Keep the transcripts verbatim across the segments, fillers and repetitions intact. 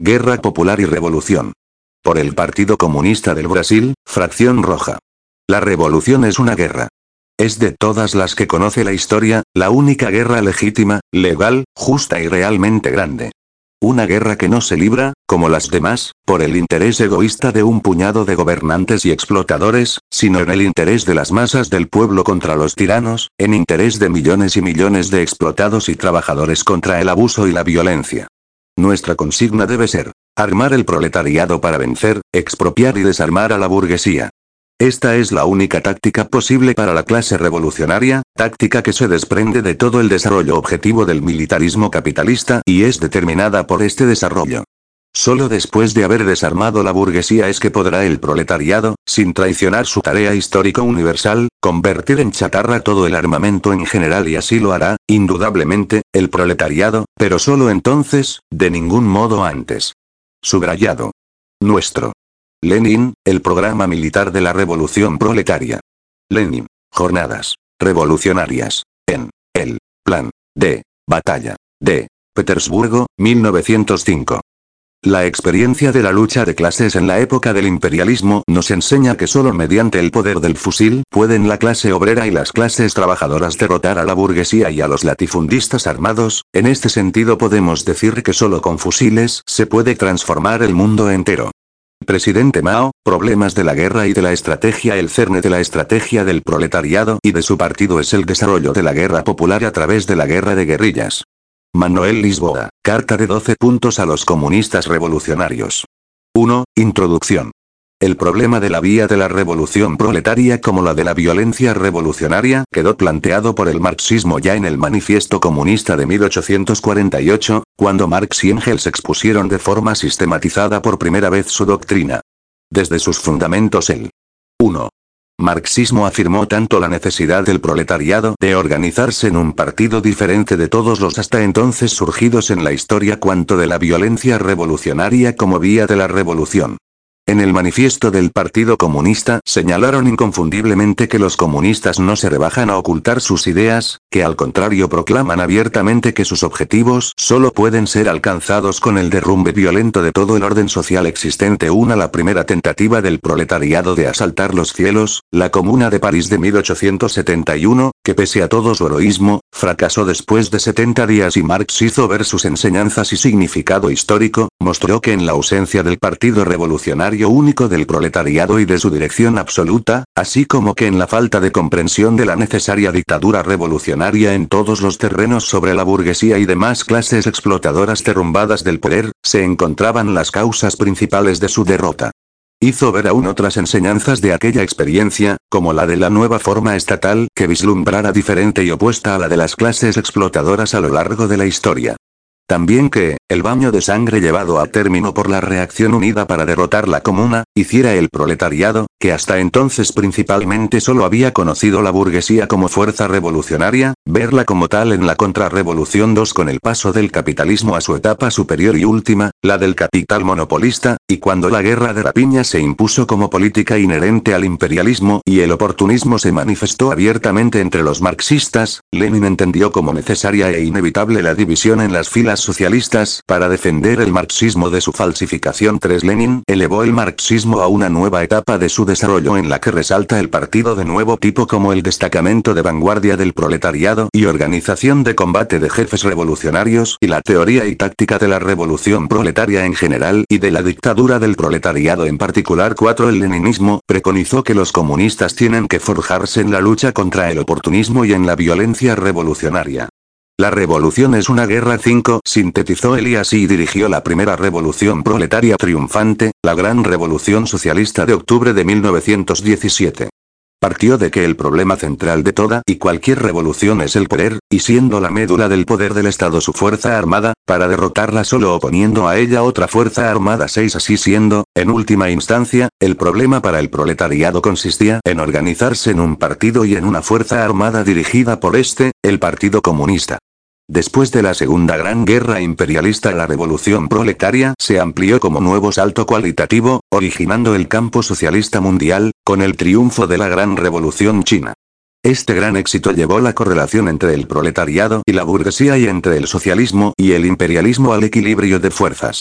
Guerra Popular y Revolución. Por el Partido Comunista del Brasil, Fracción Roja. La revolución es una guerra. Es de todas las que conoce la historia, la única guerra legítima, legal, justa y realmente grande. Una guerra que no se libra, como las demás, por el interés egoísta de un puñado de gobernantes y explotadores, sino en el interés de las masas del pueblo contra los tiranos, en interés de millones y millones de explotados y trabajadores contra el abuso y la violencia. Nuestra consigna debe ser: armar el proletariado para vencer, expropiar y desarmar a la burguesía. Esta es la única táctica posible para la clase revolucionaria, táctica que se desprende de todo el desarrollo objetivo del militarismo capitalista y es determinada por este desarrollo. Solo después de haber desarmado la burguesía es que podrá el proletariado, sin traicionar su tarea histórica universal, convertir en chatarra todo el armamento en general, y así lo hará, indudablemente, el proletariado, pero solo entonces, de ningún modo antes. Subrayado. Nuestro. Lenin, el programa militar de la revolución proletaria. Lenin. Jornadas revolucionarias. En el plan de batalla de Petersburgo, mil novecientos cinco. La experiencia de la lucha de clases en la época del imperialismo nos enseña que solo mediante el poder del fusil pueden la clase obrera y las clases trabajadoras derrotar a la burguesía y a los latifundistas armados. En este sentido podemos decir que solo con fusiles se puede transformar el mundo entero. Presidente Mao, problemas de la guerra y de la estrategia. El cerne de la estrategia del proletariado y de su partido es el desarrollo de la guerra popular a través de la guerra de guerrillas. Manuel Lisboa, carta de doce puntos a los comunistas revolucionarios. uno. Introducción. El problema de la vía de la revolución proletaria como la de la violencia revolucionaria quedó planteado por el marxismo ya en el Manifiesto Comunista de mil ochocientos cuarenta y ocho, cuando Marx y Engels expusieron de forma sistematizada por primera vez su doctrina. Desde sus fundamentos el uno. Marxismo afirmó tanto la necesidad del proletariado de organizarse en un partido diferente de todos los hasta entonces surgidos en la historia cuanto de la violencia revolucionaria como vía de la revolución. En el manifiesto del Partido Comunista señalaron inconfundiblemente que los comunistas no se rebajan a ocultar sus ideas, que al contrario proclaman abiertamente que sus objetivos solo pueden ser alcanzados con el derrumbe violento de todo el orden social existente. Una La primera tentativa del proletariado de asaltar los cielos, la Comuna de París de mil ochocientos setenta y uno, que pese a todo su heroísmo, fracasó después de setenta días y Marx hizo ver sus enseñanzas y significado histórico, mostró que en la ausencia del Partido Revolucionario único del proletariado y de su dirección absoluta, así como que en la falta de comprensión de la necesaria dictadura revolucionaria en todos los terrenos sobre la burguesía y demás clases explotadoras derrumbadas del poder, se encontraban las causas principales de su derrota. Hizo ver aún otras enseñanzas de aquella experiencia, como la de la nueva forma estatal que vislumbrara diferente y opuesta a la de las clases explotadoras a lo largo de la historia. También que, el baño de sangre llevado a término por la reacción unida para derrotar la comuna, hiciera el proletariado, que hasta entonces principalmente solo había conocido la burguesía como fuerza revolucionaria, verla como tal en la contrarrevolución dos con el paso del capitalismo a su etapa superior y última, la del capital monopolista, y cuando la guerra de rapiña se impuso como política inherente al imperialismo y el oportunismo se manifestó abiertamente entre los marxistas, Lenin entendió como necesaria e inevitable la división en las filas socialistas para defender el marxismo de su falsificación. tres Lenin elevó el marxismo a una nueva etapa de su desarrollo en la que resalta el partido de nuevo tipo como el destacamento de vanguardia del proletariado y organización de combate de jefes revolucionarios y la teoría y táctica de la revolución proletaria en general y de la dictadura del proletariado en particular. cuatro El leninismo preconizó que los comunistas tienen que forjarse en la lucha contra el oportunismo y en la violencia revolucionaria. La revolución es una guerra. cinco Sintetizó él y así dirigió la primera revolución proletaria triunfante, la Gran Revolución Socialista de octubre de mil novecientos diecisiete. Partió de que el problema central de toda y cualquier revolución es el poder, y siendo la médula del poder del Estado su fuerza armada, para derrotarla solo oponiendo a ella otra fuerza armada. seis Así siendo, en última instancia, el problema para el proletariado consistía en organizarse en un partido y en una fuerza armada dirigida por este, el Partido Comunista. Después de la Segunda Gran Guerra Imperialista, la revolución proletaria se amplió como nuevo salto cualitativo, originando el campo socialista mundial, con el triunfo de la Gran Revolución China. Este gran éxito llevó la correlación entre el proletariado y la burguesía y entre el socialismo y el imperialismo al equilibrio de fuerzas.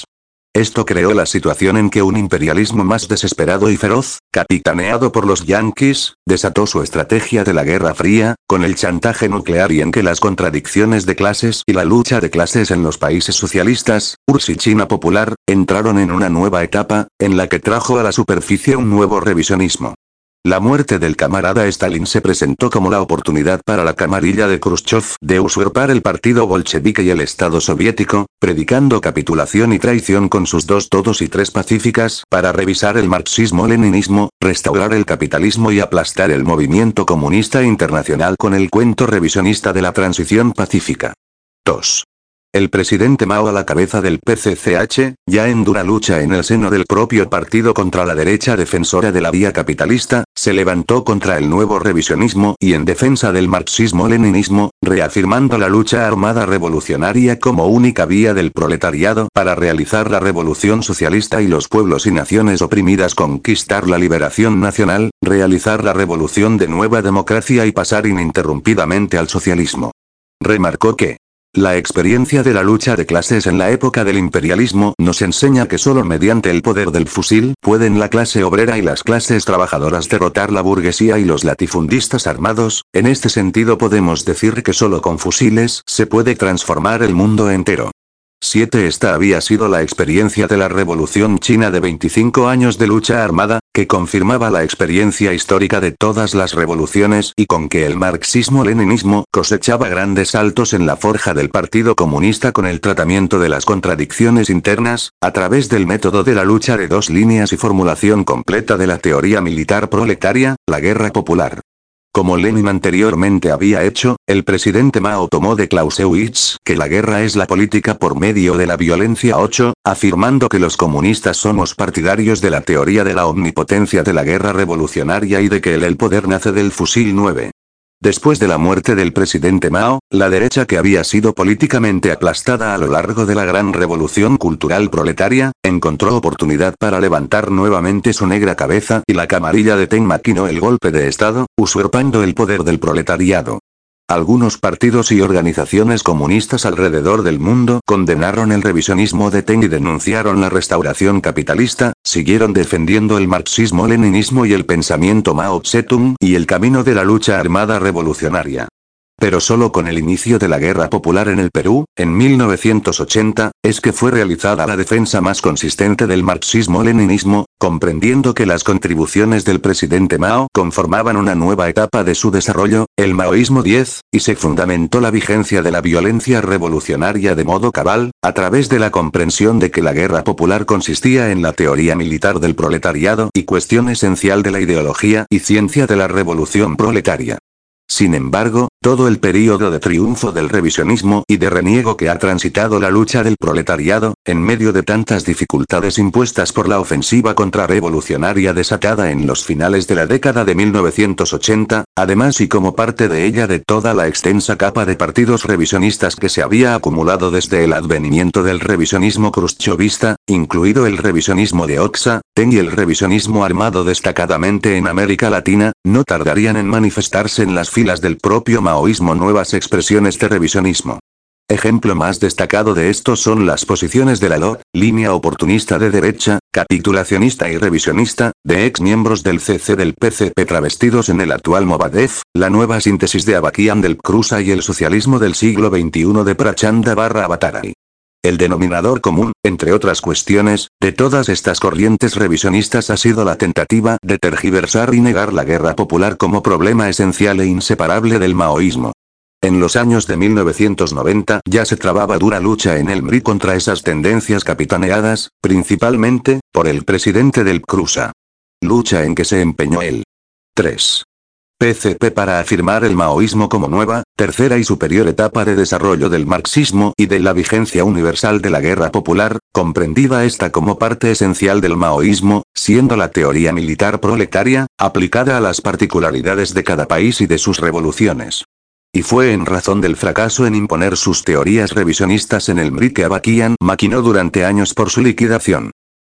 Esto creó la situación en que un imperialismo más desesperado y feroz, capitaneado por los yanquis, desató su estrategia de la Guerra Fría, con el chantaje nuclear y en que las contradicciones de clases y la lucha de clases en los países socialistas, U R S S y China popular, entraron en una nueva etapa, en la que trajo a la superficie un nuevo revisionismo. La muerte del camarada Stalin se presentó como la oportunidad para la camarilla de Khrushchev de usurpar el partido bolchevique y el Estado soviético, predicando capitulación y traición con sus dos todos y tres pacíficas, para revisar el marxismo-leninismo, restaurar el capitalismo y aplastar el movimiento comunista internacional con el cuento revisionista de la transición pacífica. dos. El presidente Mao a la cabeza del P C C H, ya en dura lucha en el seno del propio partido contra la derecha defensora de la vía capitalista, se levantó contra el nuevo revisionismo y en defensa del marxismo-leninismo, reafirmando la lucha armada revolucionaria como única vía del proletariado para realizar la revolución socialista y los pueblos y naciones oprimidas conquistar la liberación nacional, realizar la revolución de nueva democracia y pasar ininterrumpidamente al socialismo. Remarcó que la experiencia de la lucha de clases en la época del imperialismo nos enseña que solo mediante el poder del fusil pueden la clase obrera y las clases trabajadoras derrotar la burguesía y los latifundistas armados. En este sentido podemos decir que solo con fusiles se puede transformar el mundo entero. siete Esta había sido la experiencia de la Revolución China de veinticinco años de lucha armada, que confirmaba la experiencia histórica de todas las revoluciones y con que el marxismo-leninismo cosechaba grandes saltos en la forja del Partido Comunista con el tratamiento de las contradicciones internas, a través del método de la lucha de dos líneas y formulación completa de la teoría militar proletaria, la guerra popular. Como Lenin anteriormente había hecho, el presidente Mao tomó de Clausewitz que la guerra es la política por medio de la violencia. ocho, afirmando que los comunistas somos partidarios de la teoría de la omnipotencia de la guerra revolucionaria y de que el, el poder nace del fusil. nueve. Después de la muerte del presidente Mao, la derecha que había sido políticamente aplastada a lo largo de la gran revolución cultural proletaria, encontró oportunidad para levantar nuevamente su negra cabeza y la camarilla de Deng maquinó el golpe de Estado, usurpando el poder del proletariado. Algunos partidos y organizaciones comunistas alrededor del mundo condenaron el revisionismo de Deng y denunciaron la restauración capitalista, siguieron defendiendo el marxismo-leninismo y el pensamiento Mao Zedong y el camino de la lucha armada revolucionaria. Pero solo con el inicio de la guerra popular en el Perú, en mil novecientos ochenta, es que fue realizada la defensa más consistente del marxismo-leninismo, comprendiendo que las contribuciones del presidente Mao conformaban una nueva etapa de su desarrollo, el maoísmo diez, y se fundamentó la vigencia de la violencia revolucionaria de modo cabal, a través de la comprensión de que la guerra popular consistía en la teoría militar del proletariado y cuestión esencial de la ideología y ciencia de la revolución proletaria. Sin embargo, todo el período de triunfo del revisionismo y de reniego que ha transitado la lucha del proletariado, en medio de tantas dificultades impuestas por la ofensiva contrarrevolucionaria desatada en los finales de la década de mil novecientos ochenta, además y como parte de ella de toda la extensa capa de partidos revisionistas que se había acumulado desde el advenimiento del revisionismo khrushchevista, incluido el revisionismo de Oxa, Deng y el revisionismo armado destacadamente en América Latina, no tardarían en manifestarse en las filas del propio maoísmo nuevas expresiones de revisionismo. Ejemplo más destacado de esto son las posiciones de la L O, línea oportunista de derecha, capitulacionista y revisionista, de ex miembros del C C del P C P travestidos en el actual Movadef, la nueva síntesis de Avakian del Cruza y el socialismo del siglo veintiuno de Prachanda barra Avatarari. El denominador común, entre otras cuestiones, de todas estas corrientes revisionistas ha sido la tentativa de tergiversar y negar la guerra popular como problema esencial e inseparable del maoísmo. En los años de mil novecientos noventa ya se trababa dura lucha en el M R I contra esas tendencias capitaneadas, principalmente, por el presidente del Cruza. Lucha en que se empeñó el tres. P C P para afirmar el maoísmo como nueva, tercera y superior etapa de desarrollo del marxismo y de la vigencia universal de la guerra popular, comprendida esta como parte esencial del maoísmo, siendo la teoría militar proletaria, aplicada a las particularidades de cada país y de sus revoluciones. Y fue en razón del fracaso en imponer sus teorías revisionistas en el M R I que Avakian maquinó durante años por su liquidación.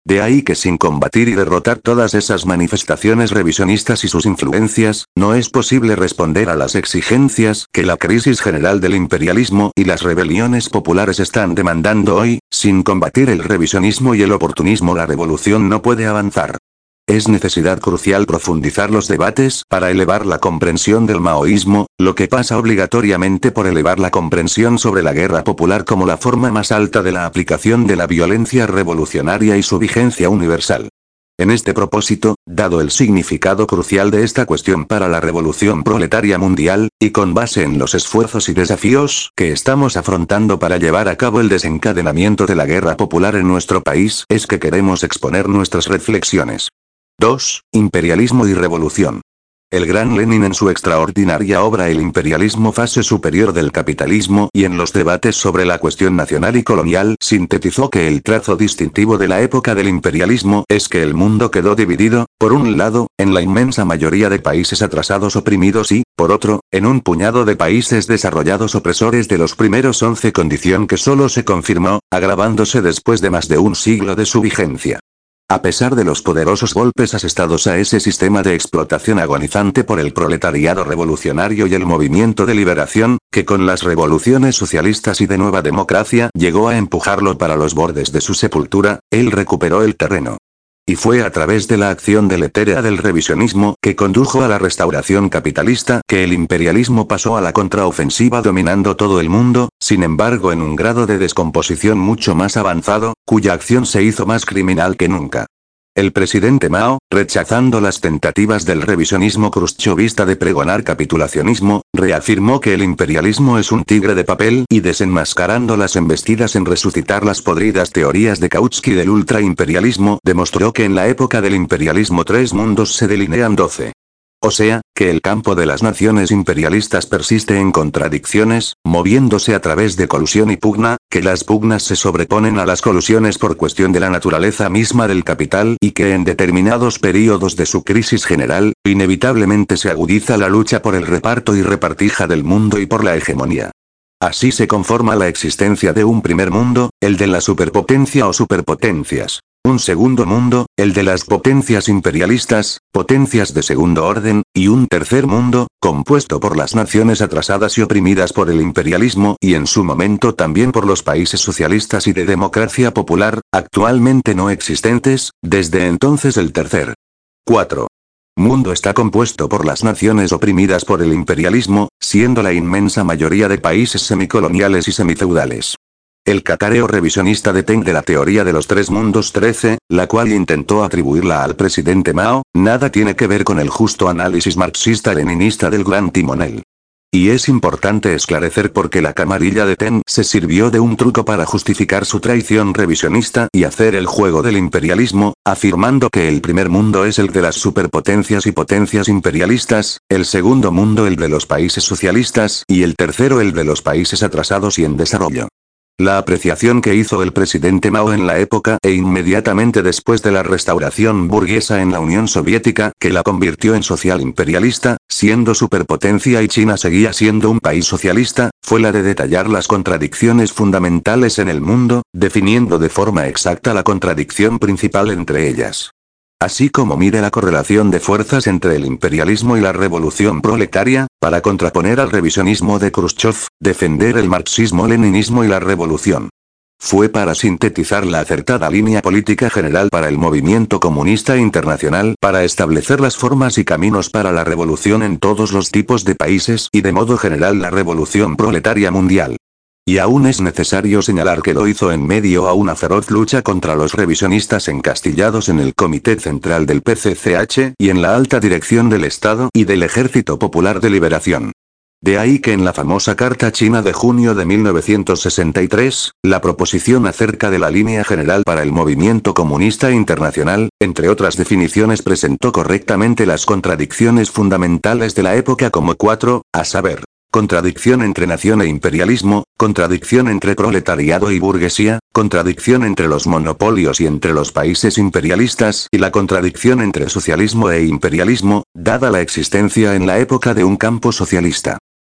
De ahí que sin combatir y derrotar todas esas manifestaciones revisionistas y sus influencias, no es posible responder a las exigencias que la crisis general del imperialismo y las rebeliones populares están demandando hoy. Sin combatir el revisionismo y el oportunismo, la revolución no puede avanzar. Es necesidad crucial profundizar los debates para elevar la comprensión del maoísmo, lo que pasa obligatoriamente por elevar la comprensión sobre la guerra popular como la forma más alta de la aplicación de la violencia revolucionaria y su vigencia universal. En este propósito, dado el significado crucial de esta cuestión para la revolución proletaria mundial, y con base en los esfuerzos y desafíos que estamos afrontando para llevar a cabo el desencadenamiento de la guerra popular en nuestro país, es que queremos exponer nuestras reflexiones. dos. Imperialismo y revolución. El gran Lenin en su extraordinaria obra El imperialismo, fase superior del capitalismo, y en los debates sobre la cuestión nacional y colonial, sintetizó que el trazo distintivo de la época del imperialismo es que el mundo quedó dividido, por un lado, en la inmensa mayoría de países atrasados oprimidos y, por otro, en un puñado de países desarrollados opresores de los primeros once, condición que solo se confirmó, agravándose después de más de un siglo de su vigencia. A pesar de los poderosos golpes asestados a ese sistema de explotación agonizante por el proletariado revolucionario y el movimiento de liberación, que con las revoluciones socialistas y de nueva democracia llegó a empujarlo para los bordes de su sepultura, él recuperó el terreno. Y fue a través de la acción deletérea del revisionismo que condujo a la restauración capitalista que el imperialismo pasó a la contraofensiva dominando todo el mundo, sin embargo en un grado de descomposición mucho más avanzado, cuya acción se hizo más criminal que nunca. El presidente Mao, rechazando las tentativas del revisionismo khrushchevista de pregonar capitulacionismo, reafirmó que el imperialismo es un tigre de papel y desenmascarando las embestidas en resucitar las podridas teorías de Kautsky del ultraimperialismo, demostró que en la época del imperialismo tres mundos se delinean doce. O sea, que el campo de las naciones imperialistas persiste en contradicciones, moviéndose a través de colusión y pugna, que las pugnas se sobreponen a las colusiones por cuestión de la naturaleza misma del capital y que en determinados períodos de su crisis general, inevitablemente se agudiza la lucha por el reparto y repartija del mundo y por la hegemonía. Así se conforma la existencia de un primer mundo, el de la superpotencia o superpotencias. Un segundo mundo, el de las potencias imperialistas, potencias de segundo orden, y un tercer mundo, compuesto por las naciones atrasadas y oprimidas por el imperialismo y en su momento también por los países socialistas y de democracia popular, actualmente no existentes, desde entonces el tercer. cuatro. Mundo está compuesto por las naciones oprimidas por el imperialismo, siendo la inmensa mayoría de países semicoloniales y semifeudales. El cacareo revisionista de Teng de la teoría de los tres mundos trece, la cual intentó atribuirla al presidente Mao, nada tiene que ver con el justo análisis marxista-leninista del gran timonel. Y es importante esclarecer por qué la camarilla de Teng se sirvió de un truco para justificar su traición revisionista y hacer el juego del imperialismo, afirmando que el primer mundo es el de las superpotencias y potencias imperialistas, el segundo mundo el de los países socialistas y el tercero el de los países atrasados y en desarrollo. La apreciación que hizo el presidente Mao en la época e inmediatamente después de la restauración burguesa en la Unión Soviética que la convirtió en social imperialista, siendo superpotencia y China seguía siendo un país socialista, fue la de detallar las contradicciones fundamentales en el mundo, definiendo de forma exacta la contradicción principal entre ellas. Así como mide la correlación de fuerzas entre el imperialismo y la revolución proletaria, para contraponer al revisionismo de Khrushchev, defender el marxismo-leninismo y la revolución. Fue para sintetizar la acertada línea política general para el movimiento comunista internacional, para establecer las formas y caminos para la revolución en todos los tipos de países y de modo general la revolución proletaria mundial. Y aún es necesario señalar que lo hizo en medio a una feroz lucha contra los revisionistas encastillados en el Comité Central del P C C H y en la alta dirección del Estado y del Ejército Popular de Liberación. De ahí que en la famosa Carta China de junio de mil novecientos sesenta y tres, la proposición acerca de la línea general para el movimiento comunista internacional, entre otras definiciones presentó correctamente las contradicciones fundamentales de la época como cuatro, a saber, contradicción entre nación e imperialismo, contradicción entre proletariado y burguesía, contradicción entre los monopolios y entre los países imperialistas y la contradicción entre socialismo e imperialismo, dada la existencia en la época de un campo socialista.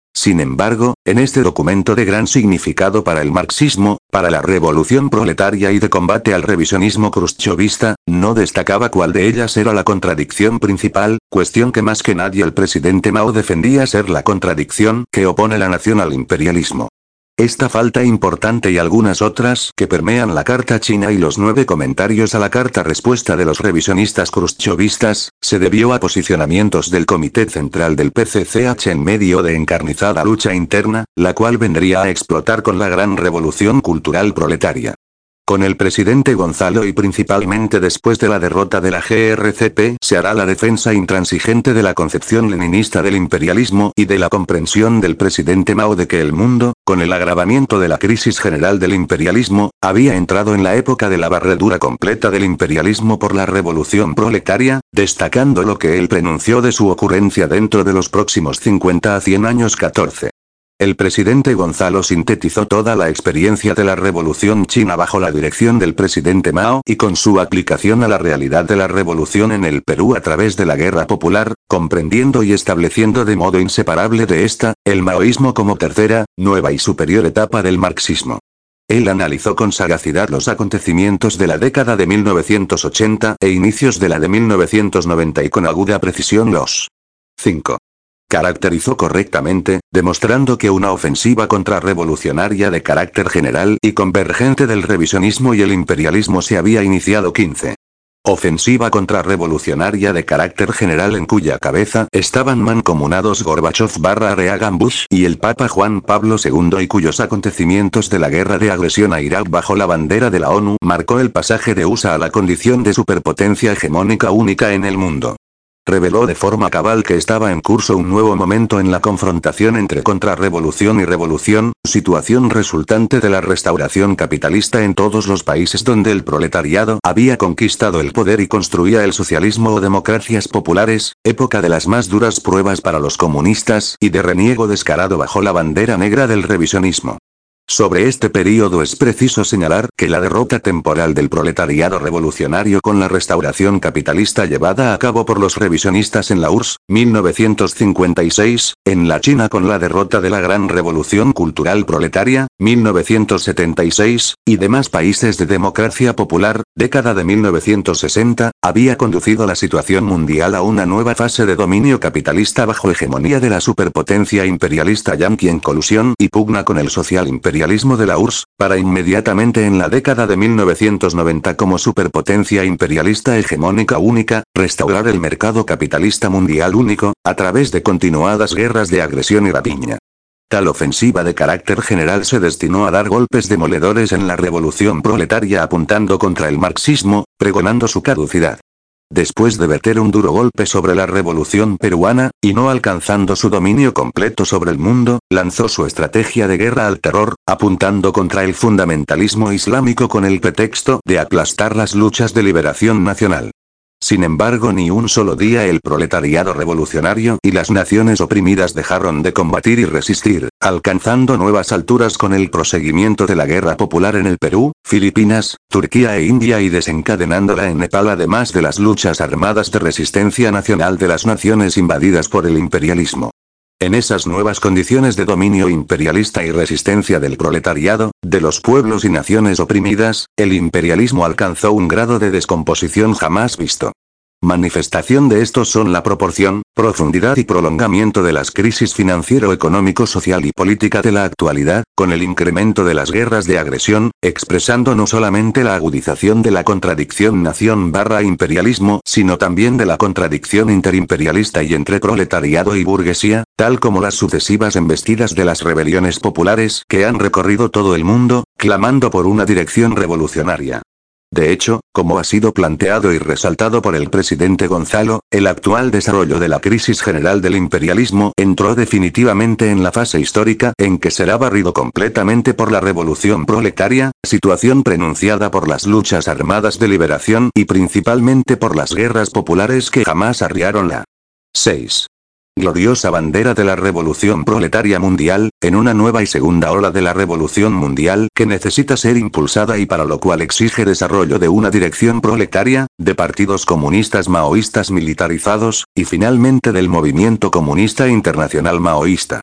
Sin embargo, en este documento de gran significado para el marxismo, para la revolución proletaria y de combate al revisionismo khrushchevista, no destacaba cuál de ellas era la contradicción principal, cuestión que más que nadie el presidente Mao defendía ser la contradicción que opone la nación al imperialismo. Esta falta importante y algunas otras que permean la carta china y los nueve comentarios a la carta respuesta de los revisionistas khrushchevistas, se debió a posicionamientos del Comité Central del P C C H en medio de encarnizada lucha interna, la cual vendría a explotar con la gran revolución cultural proletaria. Con el presidente Gonzalo y principalmente después de la derrota de la G R C P se hará la defensa intransigente de la concepción leninista del imperialismo y de la comprensión del presidente Mao de que el mundo, con el agravamiento de la crisis general del imperialismo, había entrado en la época de la barredura completa del imperialismo por la revolución proletaria, destacando lo que él pronunció de su ocurrencia dentro de los próximos cincuenta a cien años catorce. El presidente Gonzalo sintetizó toda la experiencia de la revolución china bajo la dirección del presidente Mao y con su aplicación a la realidad de la revolución en el Perú a través de la guerra popular, comprendiendo y estableciendo de modo inseparable de esta, el maoísmo como tercera, nueva y superior etapa del marxismo. Él analizó con sagacidad los acontecimientos de la década de mil novecientos ochenta e inicios de la de mil novecientos noventa y con aguda precisión los cinco. Caracterizó correctamente, demostrando que una ofensiva contrarrevolucionaria de carácter general y convergente del revisionismo y el imperialismo se había iniciado quince. Ofensiva contrarrevolucionaria de carácter general en cuya cabeza estaban mancomunados Gorbachov barra Reagan Bush y el Papa Juan Pablo segundo y cuyos acontecimientos de la guerra de agresión a Irak bajo la bandera de la ONU marcó el pasaje de U S A a la condición de superpotencia hegemónica única en el mundo. Reveló de forma cabal que estaba en curso un nuevo momento en la confrontación entre contrarrevolución y revolución, situación resultante de la restauración capitalista en todos los países donde el proletariado había conquistado el poder y construía el socialismo o democracias populares, época de las más duras pruebas para los comunistas y de reniego descarado bajo la bandera negra del revisionismo. Sobre este período es preciso señalar que la derrota temporal del proletariado revolucionario con la restauración capitalista llevada a cabo por los revisionistas en la U R S S, mil novecientos cincuenta y seis, en la China con la derrota de la Gran Revolución Cultural Proletaria, mil novecientos setenta y seis, y demás países de democracia popular, década de mil novecientos sesenta, había conducido la situación mundial a una nueva fase de dominio capitalista bajo hegemonía de la superpotencia imperialista yanqui en colusión y pugna con el social imperialismo de la U R S S, para inmediatamente en la década de mil novecientos noventa como superpotencia imperialista hegemónica única, restaurar el mercado capitalista mundial único, a través de continuadas guerras de agresión y rapiña. Tal ofensiva de carácter general se destinó a dar golpes demoledores en la revolución proletaria apuntando contra el marxismo, pregonando su caducidad. Después de verter un duro golpe sobre la revolución peruana, y no alcanzando su dominio completo sobre el mundo, lanzó su estrategia de guerra al terror, apuntando contra el fundamentalismo islámico con el pretexto de aplastar las luchas de liberación nacional. Sin embargo, ni un solo día el proletariado revolucionario y las naciones oprimidas dejaron de combatir y resistir, alcanzando nuevas alturas con el proseguimiento de la guerra popular en el Perú, Filipinas, Turquía e India y desencadenándola en Nepal además de las luchas armadas de resistencia nacional de las naciones invadidas por el imperialismo. En esas nuevas condiciones de dominio imperialista y resistencia del proletariado, de los pueblos y naciones oprimidas, el imperialismo alcanzó un grado de descomposición jamás visto. Manifestación de estos son la proporción, profundidad y prolongamiento de las crisis financiero, económico, social y política de la actualidad, con el incremento de las guerras de agresión, expresando no solamente la agudización de la contradicción nación barra imperialismo, sino también de la contradicción interimperialista y entre proletariado y burguesía, tal como las sucesivas embestidas de las rebeliones populares que han recorrido todo el mundo, clamando por una dirección revolucionaria. De hecho, como ha sido planteado y resaltado por el presidente Gonzalo, el actual desarrollo de la crisis general del imperialismo entró definitivamente en la fase histórica en que será barrido completamente por la revolución proletaria, situación prenunciada por las luchas armadas de liberación y principalmente por las guerras populares que jamás arriaron la seis. Gloriosa bandera de la revolución proletaria mundial, en una nueva y segunda ola de la revolución mundial que necesita ser impulsada y para lo cual exige desarrollo de una dirección proletaria, de partidos comunistas maoístas militarizados, y finalmente del movimiento comunista internacional maoísta.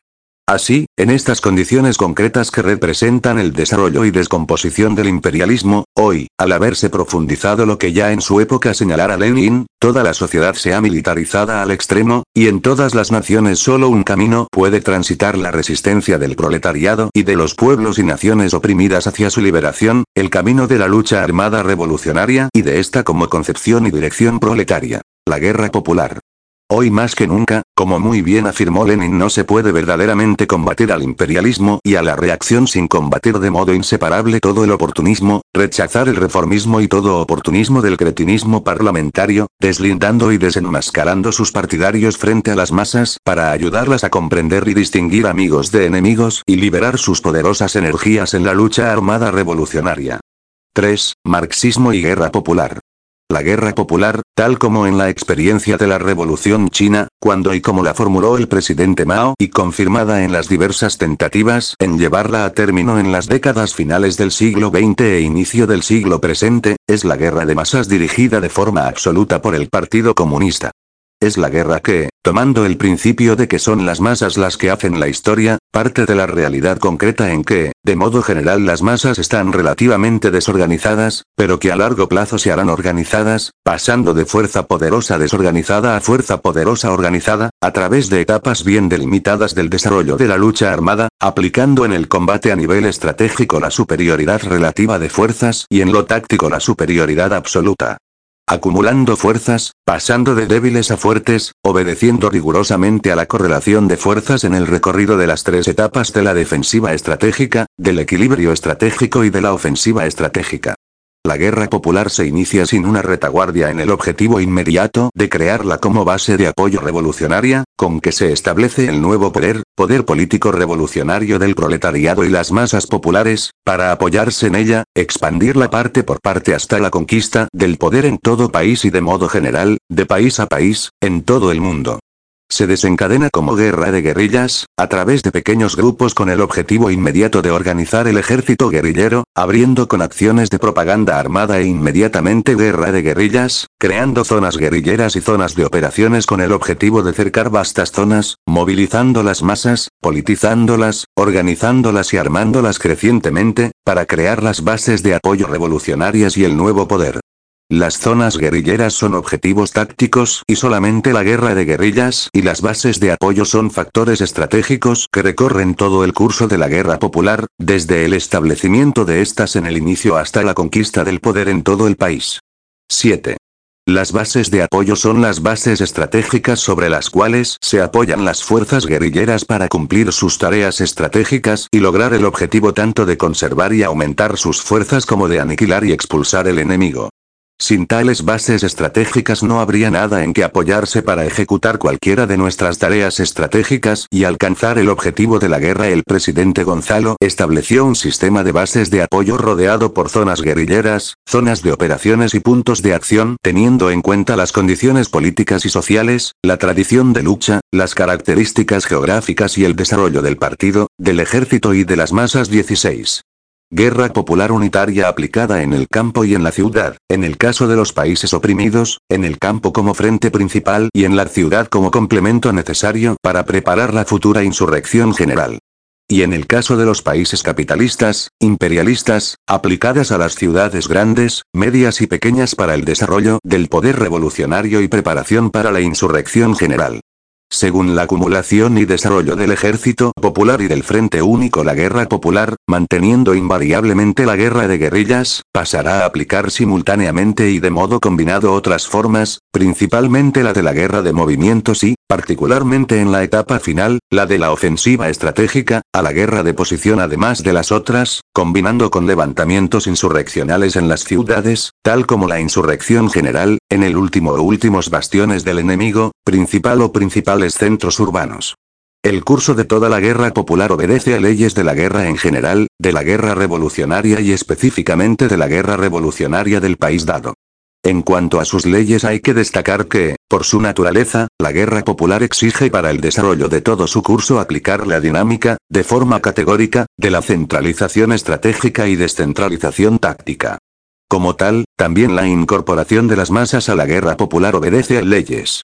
Así, en estas condiciones concretas que representan el desarrollo y descomposición del imperialismo, hoy, al haberse profundizado lo que ya en su época señalara Lenin, toda la sociedad se ha militarizada al extremo, y en todas las naciones solo un camino puede transitar la resistencia del proletariado y de los pueblos y naciones oprimidas hacia su liberación, el camino de la lucha armada revolucionaria y de esta como concepción y dirección proletaria. La guerra popular. Hoy más que nunca, como muy bien afirmó Lenin, no se puede verdaderamente combatir al imperialismo y a la reacción sin combatir de modo inseparable todo el oportunismo, rechazar el reformismo y todo oportunismo del cretinismo parlamentario, deslindando y desenmascarando sus partidarios frente a las masas para ayudarlas a comprender y distinguir amigos de enemigos y liberar sus poderosas energías en la lucha armada revolucionaria. tres. Marxismo y guerra popular. La guerra popular, tal como en la experiencia de la Revolución China, cuando y como la formuló el presidente Mao y confirmada en las diversas tentativas en llevarla a término en las décadas finales del siglo veinte e inicio del siglo presente, es la guerra de masas dirigida de forma absoluta por el Partido Comunista. Es la guerra que, tomando el principio de que son las masas las que hacen la historia, parte de la realidad concreta en que, de modo general las masas están relativamente desorganizadas, pero que a largo plazo se harán organizadas, pasando de fuerza poderosa desorganizada a fuerza poderosa organizada, a través de etapas bien delimitadas del desarrollo de la lucha armada, aplicando en el combate a nivel estratégico la superioridad relativa de fuerzas y en lo táctico la superioridad absoluta. Acumulando fuerzas, pasando de débiles a fuertes, obedeciendo rigurosamente a la correlación de fuerzas en el recorrido de las tres etapas de la defensiva estratégica, del equilibrio estratégico y de la ofensiva estratégica. La guerra popular se inicia sin una retaguardia en el objetivo inmediato de crearla como base de apoyo revolucionaria, con que se establece el nuevo poder, poder político revolucionario del proletariado y las masas populares, para apoyarse en ella, expandirla parte por parte hasta la conquista del poder en todo país y de modo general, de país a país, en todo el mundo. Se desencadena como guerra de guerrillas, a través de pequeños grupos con el objetivo inmediato de organizar el ejército guerrillero, abriendo con acciones de propaganda armada e inmediatamente guerra de guerrillas, creando zonas guerrilleras y zonas de operaciones con el objetivo de cercar vastas zonas, movilizando las masas, politizándolas, organizándolas y armándolas crecientemente, para crear las bases de apoyo revolucionarias y el nuevo poder. Las zonas guerrilleras son objetivos tácticos y solamente la guerra de guerrillas y las bases de apoyo son factores estratégicos que recorren todo el curso de la guerra popular, desde el establecimiento de estas en el inicio hasta la conquista del poder en todo el país. siete. Las bases de apoyo son las bases estratégicas sobre las cuales se apoyan las fuerzas guerrilleras para cumplir sus tareas estratégicas y lograr el objetivo tanto de conservar y aumentar sus fuerzas como de aniquilar y expulsar el enemigo. Sin tales bases estratégicas no habría nada en que apoyarse para ejecutar cualquiera de nuestras tareas estratégicas y alcanzar el objetivo de la guerra. El presidente Gonzalo estableció un sistema de bases de apoyo rodeado por zonas guerrilleras, zonas de operaciones y puntos de acción, teniendo en cuenta las condiciones políticas y sociales, la tradición de lucha, las características geográficas y el desarrollo del partido, del ejército y de las masas. dieciséis. Guerra popular unitaria aplicada en el campo y en la ciudad, en el caso de los países oprimidos, en el campo como frente principal y en la ciudad como complemento necesario para preparar la futura insurrección general. Y en el caso de los países capitalistas, imperialistas, aplicadas a las ciudades grandes, medias y pequeñas para el desarrollo del poder revolucionario y preparación para la insurrección general. Según la acumulación y desarrollo del ejército popular y del Frente Único, la guerra popular, manteniendo invariablemente la guerra de guerrillas, pasará a aplicar simultáneamente y de modo combinado otras formas, principalmente la de la guerra de movimientos y, particularmente en la etapa final, la de la ofensiva estratégica, a la guerra de posición además de las otras, combinando con levantamientos insurreccionales en las ciudades, tal como la insurrección general, en el último o últimos bastiones del enemigo, principal o principales centros urbanos. El curso de toda la guerra popular obedece a leyes de la guerra en general, de la guerra revolucionaria y específicamente de la guerra revolucionaria del país dado. En cuanto a sus leyes hay que destacar que, por su naturaleza, la guerra popular exige para el desarrollo de todo su curso aplicar la dinámica, de forma categórica, de la centralización estratégica y descentralización táctica. Como tal, también la incorporación de las masas a la guerra popular obedece a leyes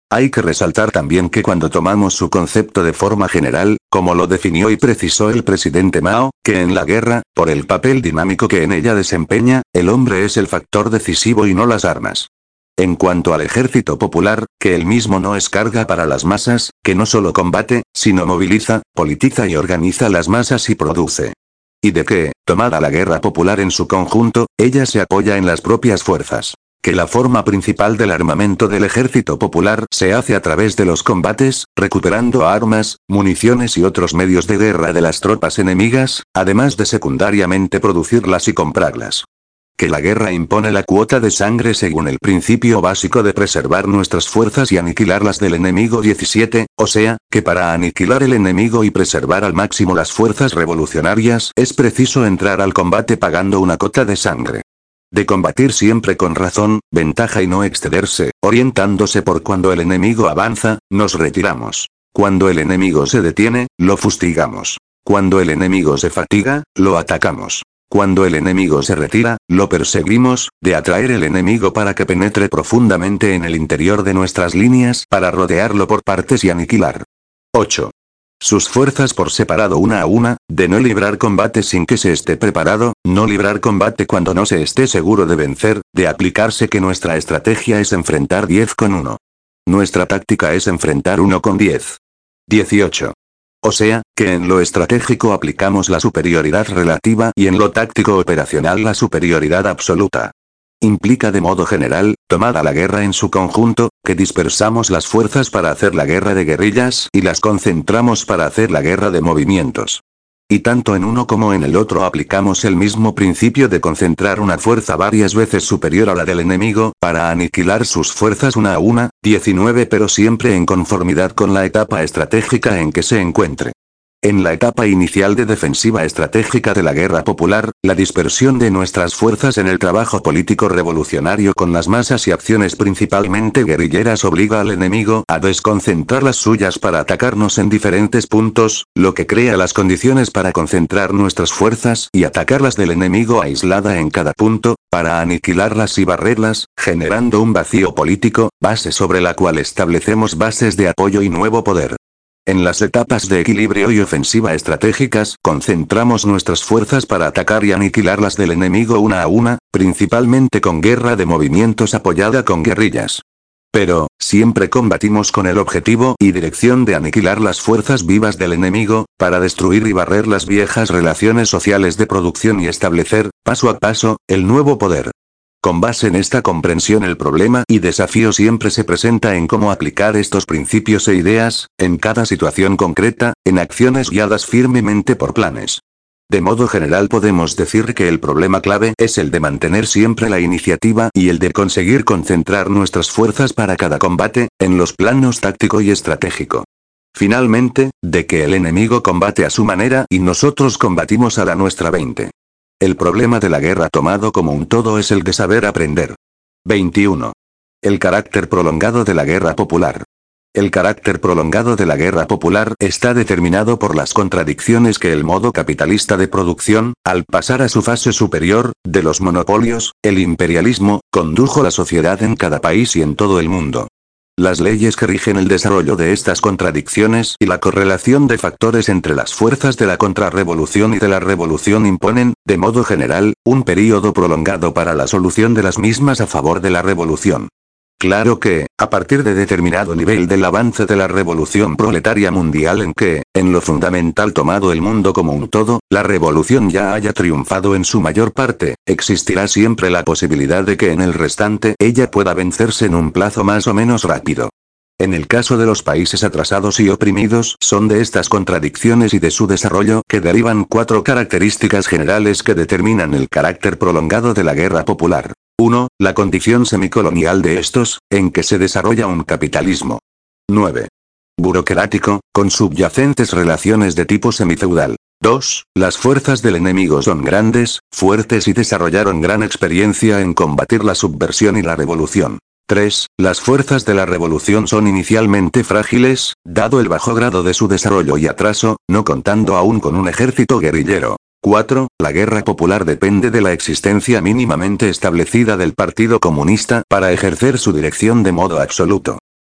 Hay que resaltar también que cuando tomamos su concepto de forma general, como lo definió y precisó el presidente Mao, que en la guerra, por el papel dinámico que en ella desempeña, el hombre es el factor decisivo y no las armas. En cuanto al ejército popular, que el mismo no es carga para las masas, que no solo combate, sino moviliza, politiza y organiza las masas y produce. Y de que, tomada la guerra popular en su conjunto, ella se apoya en las propias fuerzas. Que la forma principal del armamento del ejército popular se hace a través de los combates, recuperando armas, municiones y otros medios de guerra de las tropas enemigas, además de secundariamente producirlas y comprarlas. Que la guerra impone la cuota de sangre según el principio básico de preservar nuestras fuerzas y aniquilarlas del enemigo diecisiete, o sea, que para aniquilar el enemigo y preservar al máximo las fuerzas revolucionarias es preciso entrar al combate pagando una cota de sangre. De combatir siempre con razón, ventaja y no excederse, orientándose por cuando el enemigo avanza, nos retiramos. Cuando el enemigo se detiene, lo fustigamos. Cuando el enemigo se fatiga, lo atacamos. Cuando el enemigo se retira, lo perseguimos, de atraer el enemigo para que penetre profundamente en el interior de nuestras líneas para rodearlo por partes y aniquilar. ocho. Sus fuerzas por separado una a una, de no librar combate sin que se esté preparado, no librar combate cuando no se esté seguro de vencer, de aplicarse que nuestra estrategia es enfrentar diez con uno. Nuestra táctica es enfrentar uno con diez. dieciocho. O sea, que en lo estratégico aplicamos la superioridad relativa y en lo táctico operacional la superioridad absoluta. Implica de modo general, tomada la guerra en su conjunto, que dispersamos las fuerzas para hacer la guerra de guerrillas y las concentramos para hacer la guerra de movimientos. Y tanto en uno como en el otro aplicamos el mismo principio de concentrar una fuerza varias veces superior a la del enemigo, para aniquilar sus fuerzas una a una, diecinueve pero siempre en conformidad con la etapa estratégica en que se encuentre. En la etapa inicial de defensiva estratégica de la guerra popular, la dispersión de nuestras fuerzas en el trabajo político revolucionario con las masas y acciones principalmente guerrilleras obliga al enemigo a desconcentrar las suyas para atacarnos en diferentes puntos, lo que crea las condiciones para concentrar nuestras fuerzas y atacarlas del enemigo aislada en cada punto, para aniquilarlas y barrerlas, generando un vacío político, base sobre la cual establecemos bases de apoyo y nuevo poder. En las etapas de equilibrio y ofensiva estratégicas, concentramos nuestras fuerzas para atacar y aniquilarlas del enemigo una a una, principalmente con guerra de movimientos apoyada con guerrillas. Pero, siempre combatimos con el objetivo y dirección de aniquilar las fuerzas vivas del enemigo, para destruir y barrer las viejas relaciones sociales de producción y establecer, paso a paso, el nuevo poder. Con base en esta comprensión el problema y desafío siempre se presenta en cómo aplicar estos principios e ideas, en cada situación concreta, en acciones guiadas firmemente por planes. De modo general podemos decir que el problema clave es el de mantener siempre la iniciativa y el de conseguir concentrar nuestras fuerzas para cada combate, en los planos táctico y estratégico. Finalmente, de que el enemigo combate a su manera y nosotros combatimos a la nuestra veinte. El problema de la guerra tomado como un todo es el de saber aprender. veintiuno. El carácter prolongado de la guerra popular. El carácter prolongado de la guerra popular está determinado por las contradicciones que el modo capitalista de producción, al pasar a su fase superior, de los monopolios, el imperialismo, condujo a la sociedad en cada país y en todo el mundo. Las leyes que rigen el desarrollo de estas contradicciones y la correlación de factores entre las fuerzas de la contrarrevolución y de la revolución imponen, de modo general, un período prolongado para la solución de las mismas a favor de la revolución. Claro que, a partir de determinado nivel del avance de la revolución proletaria mundial en que, en lo fundamental tomado el mundo como un todo, la revolución ya haya triunfado en su mayor parte, existirá siempre la posibilidad de que en el restante ella pueda vencerse en un plazo más o menos rápido. En el caso de los países atrasados y oprimidos, son de estas contradicciones y de su desarrollo que derivan cuatro características generales que determinan el carácter prolongado de la guerra popular. uno. La condición semicolonial de estos, en que se desarrolla un capitalismo. nueve. Burocrático, con subyacentes relaciones de tipo semifeudal. dos. Las fuerzas del enemigo son grandes, fuertes y desarrollaron gran experiencia en combatir la subversión y la revolución. tres. Las fuerzas de la revolución son inicialmente frágiles, dado el bajo grado de su desarrollo y atraso, no contando aún con un ejército guerrillero. cuatro. La guerra popular depende de la existencia mínimamente establecida del Partido Comunista para ejercer su dirección de modo absoluto.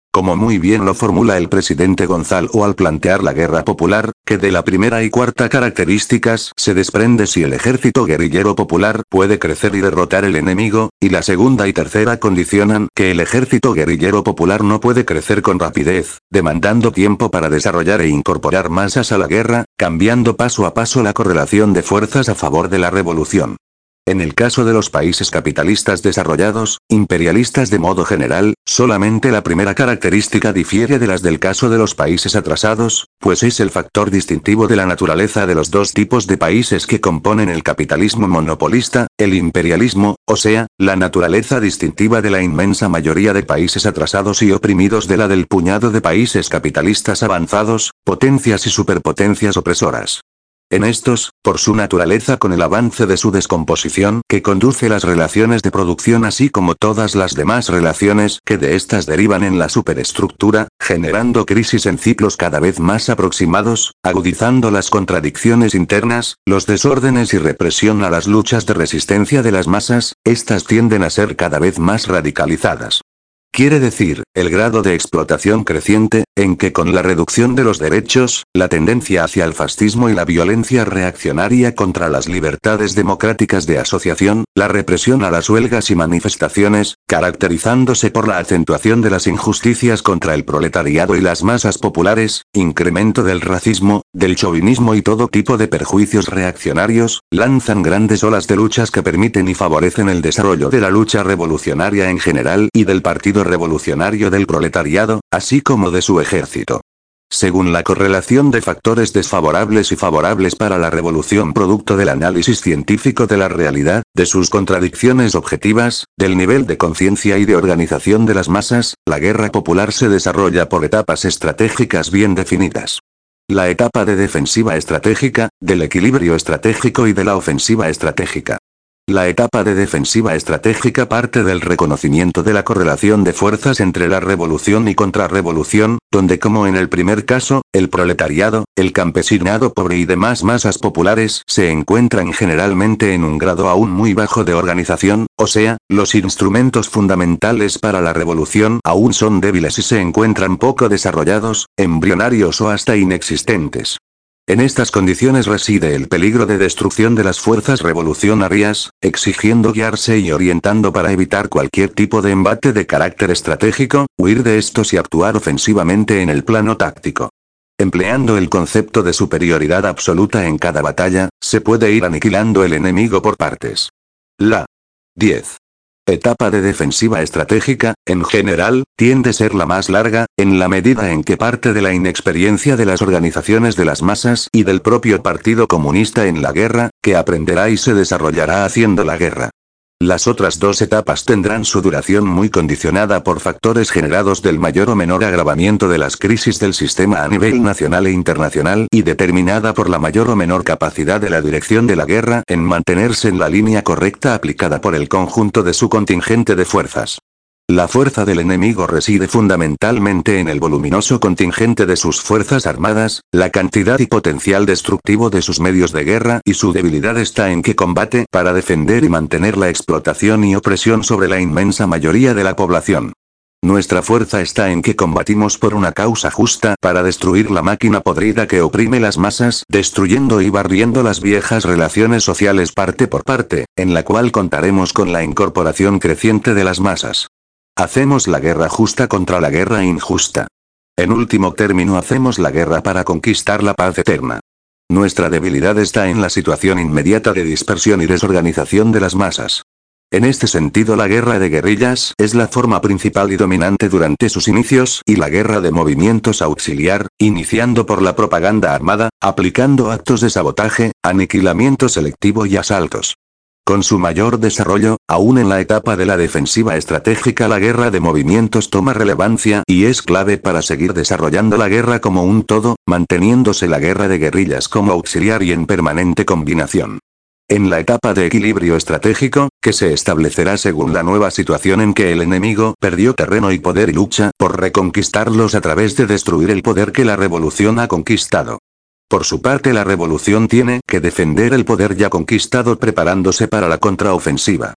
Como muy bien lo formula el presidente Gonzalo al plantear la guerra popular, que de la primera y cuarta características se desprende si el ejército guerrillero popular puede crecer y derrotar el enemigo, y la segunda y tercera condicionan que el ejército guerrillero popular no puede crecer con rapidez, demandando tiempo para desarrollar e incorporar masas a la guerra, cambiando paso a paso la correlación de fuerzas a favor de la revolución. En el caso de los países capitalistas desarrollados, imperialistas de modo general, solamente la primera característica difiere de las del caso de los países atrasados, pues es el factor distintivo de la naturaleza de los dos tipos de países que componen el capitalismo monopolista, el imperialismo, o sea, la naturaleza distintiva de la inmensa mayoría de países atrasados y oprimidos de la del puñado de países capitalistas avanzados, potencias y superpotencias opresoras. En estos, por su naturaleza con el avance de su descomposición que conduce las relaciones de producción así como todas las demás relaciones que de estas derivan en la superestructura, generando crisis en ciclos cada vez más aproximados, agudizando las contradicciones internas, los desórdenes y represión a las luchas de resistencia de las masas, estas tienden a ser cada vez más radicalizadas. Quiere decir, el grado de explotación creciente, en que con la reducción de los derechos, la tendencia hacia el fascismo y la violencia reaccionaria contra las libertades democráticas de asociación, la represión a las huelgas y manifestaciones, caracterizándose por la acentuación de las injusticias contra el proletariado y las masas populares, incremento del racismo, del chauvinismo y todo tipo de perjuicios reaccionarios, lanzan grandes olas de luchas que permiten y favorecen el desarrollo de la lucha revolucionaria en general y del Partido Revolucionario del Proletariado, así como de su ejército. Según la correlación de factores desfavorables y favorables para la revolución producto del análisis científico de la realidad, de sus contradicciones objetivas, del nivel de conciencia y de organización de las masas, la guerra popular se desarrolla por etapas estratégicas bien definidas. La etapa de defensiva estratégica, del equilibrio estratégico y de la ofensiva estratégica. La etapa de defensiva estratégica parte del reconocimiento de la correlación de fuerzas entre la revolución y contrarrevolución, donde como en el primer caso, el proletariado, el campesinado pobre y demás masas populares se encuentran generalmente en un grado aún muy bajo de organización, o sea, los instrumentos fundamentales para la revolución aún son débiles y se encuentran poco desarrollados, embrionarios o hasta inexistentes. En estas condiciones reside el peligro de destrucción de las fuerzas revolucionarias, exigiendo guiarse y orientando para evitar cualquier tipo de embate de carácter estratégico, huir de estos y actuar ofensivamente en el plano táctico. Empleando el concepto de superioridad absoluta en cada batalla, se puede ir aniquilando el enemigo por partes. La diez. Etapa de defensiva estratégica, en general, tiende a ser la más larga, en la medida en que parte de la inexperiencia de las organizaciones de las masas y del propio Partido Comunista en la guerra, que aprenderá y se desarrollará haciendo la guerra. Las otras dos etapas tendrán su duración muy condicionada por factores generados del mayor o menor agravamiento de las crisis del sistema a nivel nacional e internacional y determinada por la mayor o menor capacidad de la dirección de la guerra en mantenerse en la línea correcta aplicada por el conjunto de su contingente de fuerzas. La fuerza del enemigo reside fundamentalmente en el voluminoso contingente de sus fuerzas armadas, la cantidad y potencial destructivo de sus medios de guerra y su debilidad está en que combate para defender y mantener la explotación y opresión sobre la inmensa mayoría de la población. Nuestra fuerza está en que combatimos por una causa justa para destruir la máquina podrida que oprime las masas, destruyendo y barriendo las viejas relaciones sociales parte por parte, en la cual contaremos con la incorporación creciente de las masas. Hacemos la guerra justa contra la guerra injusta. En último término hacemos la guerra para conquistar la paz eterna. Nuestra debilidad está en la situación inmediata de dispersión y desorganización de las masas. En este sentido la guerra de guerrillas es la forma principal y dominante durante sus inicios y la guerra de movimientos auxiliar, iniciando por la propaganda armada, aplicando actos de sabotaje, aniquilamiento selectivo y asaltos. Con su mayor desarrollo, aún en la etapa de la defensiva estratégica la guerra de movimientos toma relevancia y es clave para seguir desarrollando la guerra como un todo, manteniéndose la guerra de guerrillas como auxiliar y en permanente combinación. En la etapa de equilibrio estratégico, que se establecerá según la nueva situación en que el enemigo perdió terreno y poder y lucha por reconquistarlos a través de destruir el poder que la revolución ha conquistado. Por su parte la revolución tiene que defender el poder ya conquistado preparándose para la contraofensiva.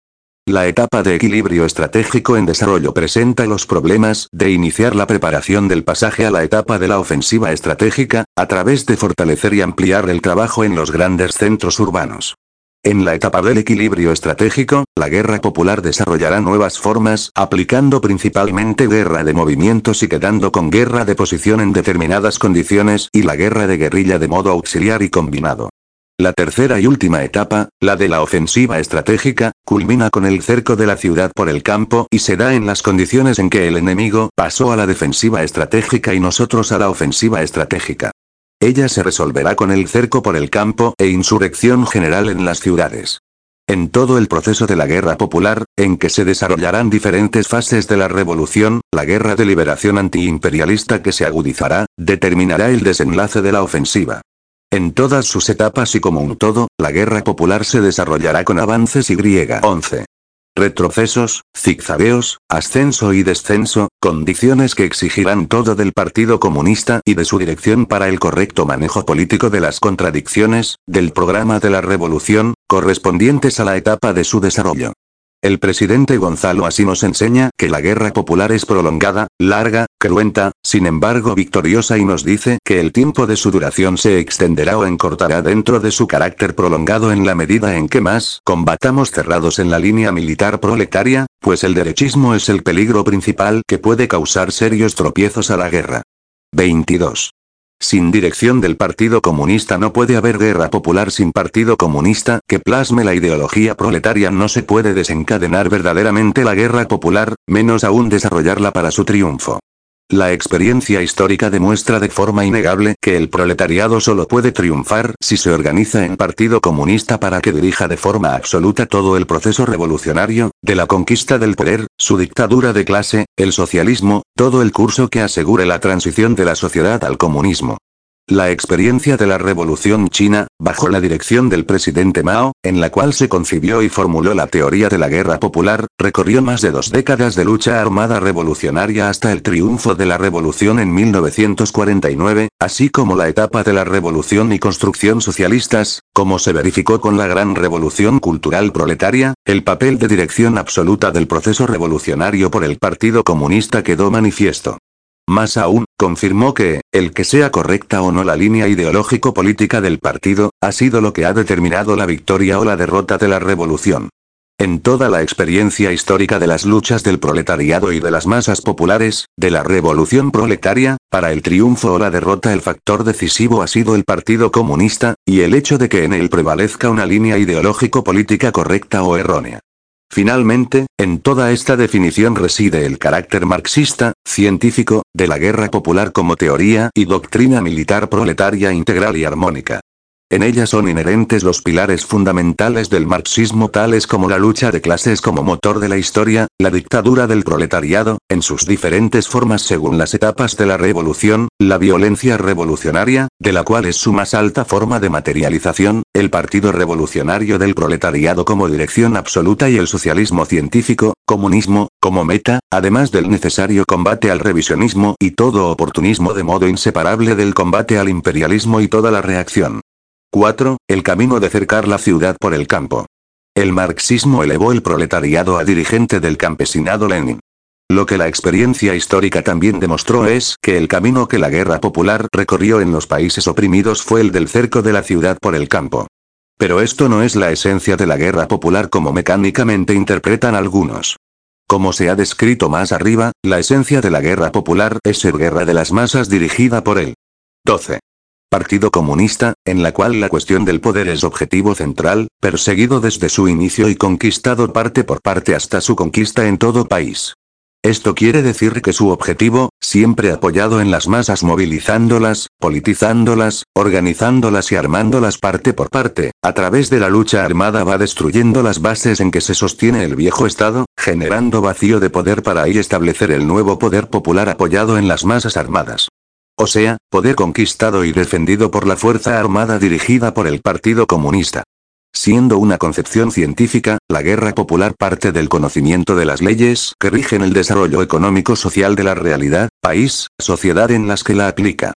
La etapa de equilibrio estratégico en desarrollo presenta los problemas de iniciar la preparación del pasaje a la etapa de la ofensiva estratégica, a través de fortalecer y ampliar el trabajo en los grandes centros urbanos. En la etapa del equilibrio estratégico, la guerra popular desarrollará nuevas formas, aplicando principalmente guerra de movimientos y quedando con guerra de posición en determinadas condiciones y la guerra de guerrilla de modo auxiliar y combinado. La tercera y última etapa, la de la ofensiva estratégica, culmina con el cerco de la ciudad por el campo y se da en las condiciones en que el enemigo pasó a la defensiva estratégica y nosotros a la ofensiva estratégica. Ella se resolverá con el cerco por el campo e insurrección general en las ciudades. En todo el proceso de la guerra popular, en que se desarrollarán diferentes fases de la revolución, la guerra de liberación antiimperialista que se agudizará, determinará el desenlace de la ofensiva. En todas sus etapas y como un todo, la guerra popular se desarrollará con avances y once. Retrocesos, zigzagueos, ascenso y descenso, condiciones que exigirán todo del Partido Comunista y de su dirección para el correcto manejo político de las contradicciones, del programa de la revolución, correspondientes a la etapa de su desarrollo. El presidente Gonzalo así nos enseña que la guerra popular es prolongada, larga, cruenta, sin embargo victoriosa y nos dice que el tiempo de su duración se extenderá o encortará dentro de su carácter prolongado en la medida en que más combatamos cerrados en la línea militar proletaria, pues el derechismo es el peligro principal que puede causar serios tropiezos a la guerra. veintidós. Sin dirección del Partido Comunista no puede haber guerra popular. Sin Partido Comunista que plasme la ideología proletaria no se puede desencadenar verdaderamente la guerra popular, menos aún desarrollarla para su triunfo. La experiencia histórica demuestra de forma innegable que el proletariado solo puede triunfar si se organiza en Partido Comunista para que dirija de forma absoluta todo el proceso revolucionario, de la conquista del poder, su dictadura de clase, el socialismo, todo el curso que asegure la transición de la sociedad al comunismo. La experiencia de la Revolución China, bajo la dirección del presidente Mao, en la cual se concibió y formuló la teoría de la guerra popular, recorrió más de dos décadas de lucha armada revolucionaria hasta el triunfo de la revolución en mil novecientos cuarenta y nueve, así como la etapa de la revolución y construcción socialistas, como se verificó con la gran revolución cultural proletaria, el papel de dirección absoluta del proceso revolucionario por el Partido Comunista quedó manifiesto. Más aún, confirmó que, el que sea correcta o no la línea ideológico-política del partido, ha sido lo que ha determinado la victoria o la derrota de la revolución. En toda la experiencia histórica de las luchas del proletariado y de las masas populares, de la revolución proletaria, para el triunfo o la derrota el factor decisivo ha sido el Partido Comunista, y el hecho de que en él prevalezca una línea ideológico-política correcta o errónea. Finalmente, en toda esta definición reside el carácter marxista, científico, de la guerra popular como teoría y doctrina militar proletaria integral y armónica. En ella son inherentes los pilares fundamentales del marxismo tales como la lucha de clases como motor de la historia, la dictadura del proletariado, en sus diferentes formas según las etapas de la revolución, la violencia revolucionaria, de la cual es su más alta forma de materialización, el partido revolucionario del proletariado como dirección absoluta y el socialismo científico, comunismo, como meta, además del necesario combate al revisionismo y todo oportunismo de modo inseparable del combate al imperialismo y toda la reacción. cuatro. El camino de cercar la ciudad por el campo. El marxismo elevó el proletariado a dirigente del campesinado Lenin. Lo que la experiencia histórica también demostró es que el camino que la guerra popular recorrió en los países oprimidos fue el del cerco de la ciudad por el campo. Pero esto no es la esencia de la guerra popular como mecánicamente interpretan algunos. Como se ha descrito más arriba, la esencia de la guerra popular es ser guerra de las masas dirigida por él. doce. Partido Comunista, en la cual la cuestión del poder es objetivo central, perseguido desde su inicio y conquistado parte por parte hasta su conquista en todo país. Esto quiere decir que su objetivo, siempre apoyado en las masas movilizándolas, politizándolas, organizándolas y armándolas parte por parte, a través de la lucha armada va destruyendo las bases en que se sostiene el viejo Estado, generando vacío de poder para ahí establecer el nuevo poder popular apoyado en las masas armadas. O sea, poder conquistado y defendido por la fuerza armada dirigida por el Partido Comunista. Siendo una concepción científica, la guerra popular parte del conocimiento de las leyes que rigen el desarrollo económico-social de la realidad, país, sociedad en las que la aplica.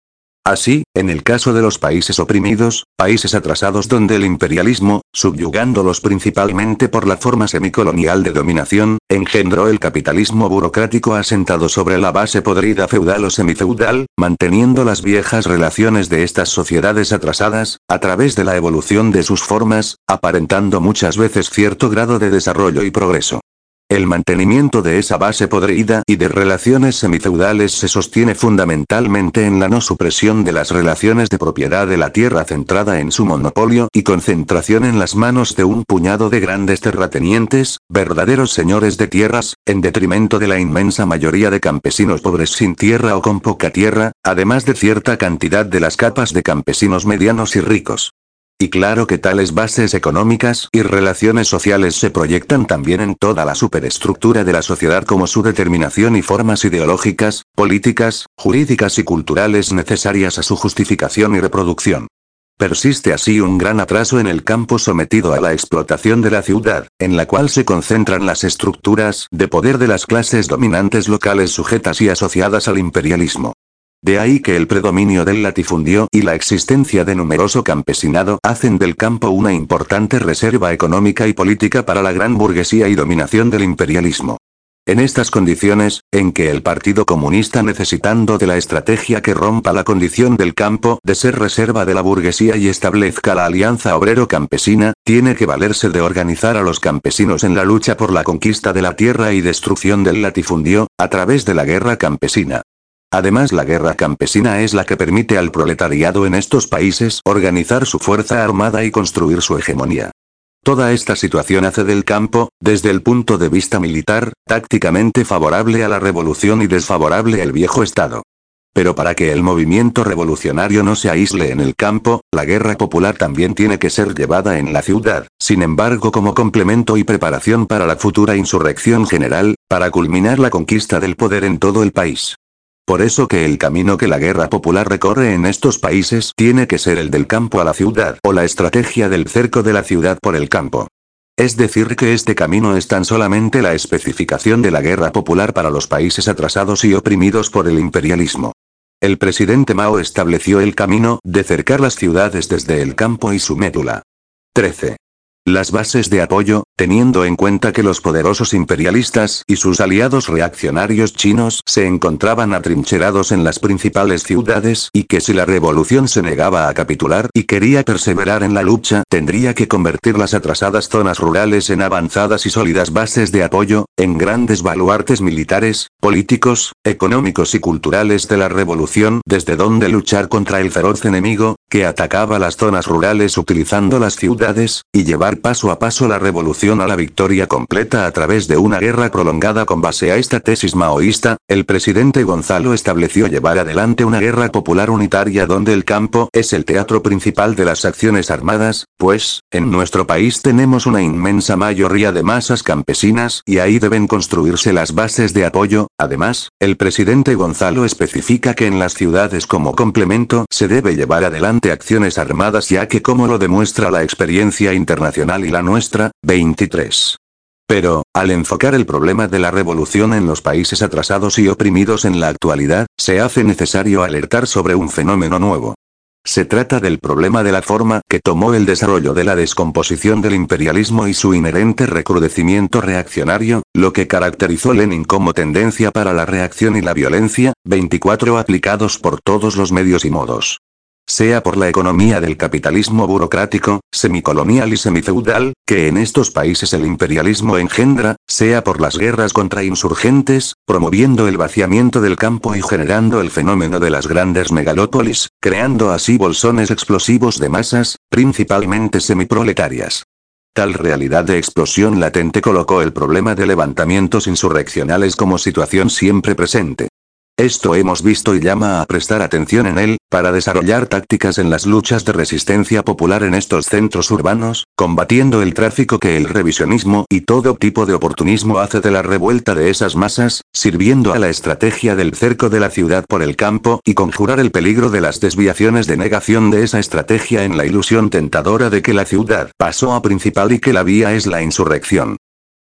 Así, en el caso de los países oprimidos, países atrasados donde el imperialismo, subyugándolos principalmente por la forma semicolonial de dominación, engendró el capitalismo burocrático asentado sobre la base podrida feudal o semifeudal, manteniendo las viejas relaciones de estas sociedades atrasadas, a través de la evolución de sus formas, aparentando muchas veces cierto grado de desarrollo y progreso. El mantenimiento de esa base podrida y de relaciones semifeudales se sostiene fundamentalmente en la no supresión de las relaciones de propiedad de la tierra centrada en su monopolio y concentración en las manos de un puñado de grandes terratenientes, verdaderos señores de tierras, en detrimento de la inmensa mayoría de campesinos pobres sin tierra o con poca tierra, además de cierta cantidad de las capas de campesinos medianos y ricos. Y claro que tales bases económicas y relaciones sociales se proyectan también en toda la superestructura de la sociedad como su determinación y formas ideológicas, políticas, jurídicas y culturales necesarias a su justificación y reproducción. Persiste así un gran atraso en el campo sometido a la explotación de la ciudad, en la cual se concentran las estructuras de poder de las clases dominantes locales sujetas y asociadas al imperialismo. De ahí que el predominio del latifundio y la existencia de numeroso campesinado hacen del campo una importante reserva económica y política para la gran burguesía y dominación del imperialismo. En estas condiciones, en que el Partido Comunista, necesitando de la estrategia que rompa la condición del campo de ser reserva de la burguesía y establezca la alianza obrero-campesina, tiene que valerse de organizar a los campesinos en la lucha por la conquista de la tierra y destrucción del latifundio, a través de la guerra campesina. Además, la guerra campesina es la que permite al proletariado en estos países organizar su fuerza armada y construir su hegemonía. Toda esta situación hace del campo, desde el punto de vista militar, tácticamente favorable a la revolución y desfavorable al viejo Estado. Pero para que el movimiento revolucionario no se aísle en el campo, la guerra popular también tiene que ser llevada en la ciudad, sin embargo como complemento y preparación para la futura insurrección general, para culminar la conquista del poder en todo el país. Por eso que el camino que la guerra popular recorre en estos países tiene que ser el del campo a la ciudad o la estrategia del cerco de la ciudad por el campo. Es decir que este camino es tan solamente la especificación de la guerra popular para los países atrasados y oprimidos por el imperialismo. El presidente Mao estableció el camino de cercar las ciudades desde el campo y su médula. trece. Las bases de apoyo, teniendo en cuenta que los poderosos imperialistas y sus aliados reaccionarios chinos se encontraban atrincherados en las principales ciudades y que si la revolución se negaba a capitular y quería perseverar en la lucha, tendría que convertir las atrasadas zonas rurales en avanzadas y sólidas bases de apoyo, en grandes baluartes militares, políticos, económicos y culturales de la revolución, desde donde luchar contra el feroz enemigo, que atacaba las zonas rurales utilizando las ciudades, y llevar paso a paso la revolución a la victoria completa a través de una guerra prolongada. Con base a esta tesis maoísta, el presidente Gonzalo estableció llevar adelante una guerra popular unitaria donde el campo es el teatro principal de las acciones armadas, pues, en nuestro país tenemos una inmensa mayoría de masas campesinas y ahí deben construirse las bases de apoyo. Además, el presidente Gonzalo especifica que en las ciudades como complemento se debe llevar adelante acciones armadas ya que como lo demuestra la experiencia internacional y la nuestra, veintitrés. Pero, al enfocar el problema de la revolución en los países atrasados y oprimidos en la actualidad, se hace necesario alertar sobre un fenómeno nuevo. Se trata del problema de la forma que tomó el desarrollo de la descomposición del imperialismo y su inherente recrudecimiento reaccionario, lo que caracterizó Lenin como tendencia para la reacción y la violencia, veinticuatro aplicados por todos los medios y modos. Sea por la economía del capitalismo burocrático, semicolonial y semifeudal, que en estos países el imperialismo engendra, sea por las guerras contra insurgentes, promoviendo el vaciamiento del campo y generando el fenómeno de las grandes megalópolis, creando así bolsones explosivos de masas, principalmente semiproletarias. Tal realidad de explosión latente colocó el problema de levantamientos insurreccionales como situación siempre presente. Esto hemos visto y llama a prestar atención en él, para desarrollar tácticas en las luchas de resistencia popular en estos centros urbanos, combatiendo el tráfico que el revisionismo y todo tipo de oportunismo hace de la revuelta de esas masas, sirviendo a la estrategia del cerco de la ciudad por el campo y conjurar el peligro de las desviaciones de negación de esa estrategia en la ilusión tentadora de que la ciudad pasó a principal y que la vía es la insurrección.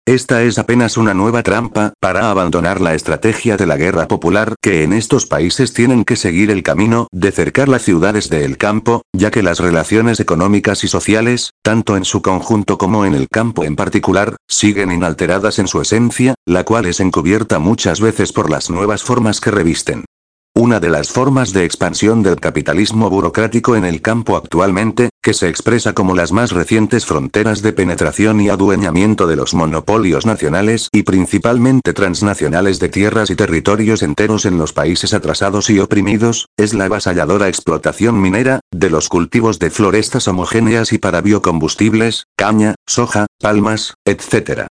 Esta es apenas una nueva trampa para abandonar la estrategia de la guerra popular que en estos países tienen que seguir el camino de cercar las ciudades del campo, ya que las relaciones económicas y sociales, tanto en su conjunto como en el campo en particular, siguen inalteradas en su esencia, la cual es encubierta muchas veces por las nuevas formas que revisten. Una de las formas de expansión del capitalismo burocrático en el campo actualmente, que se expresa como las más recientes fronteras de penetración y adueñamiento de los monopolios nacionales y principalmente transnacionales de tierras y territorios enteros en los países atrasados y oprimidos, es la avasalladora explotación minera, de los cultivos de florestas homogéneas y para biocombustibles, caña, soja, palmas, etcétera.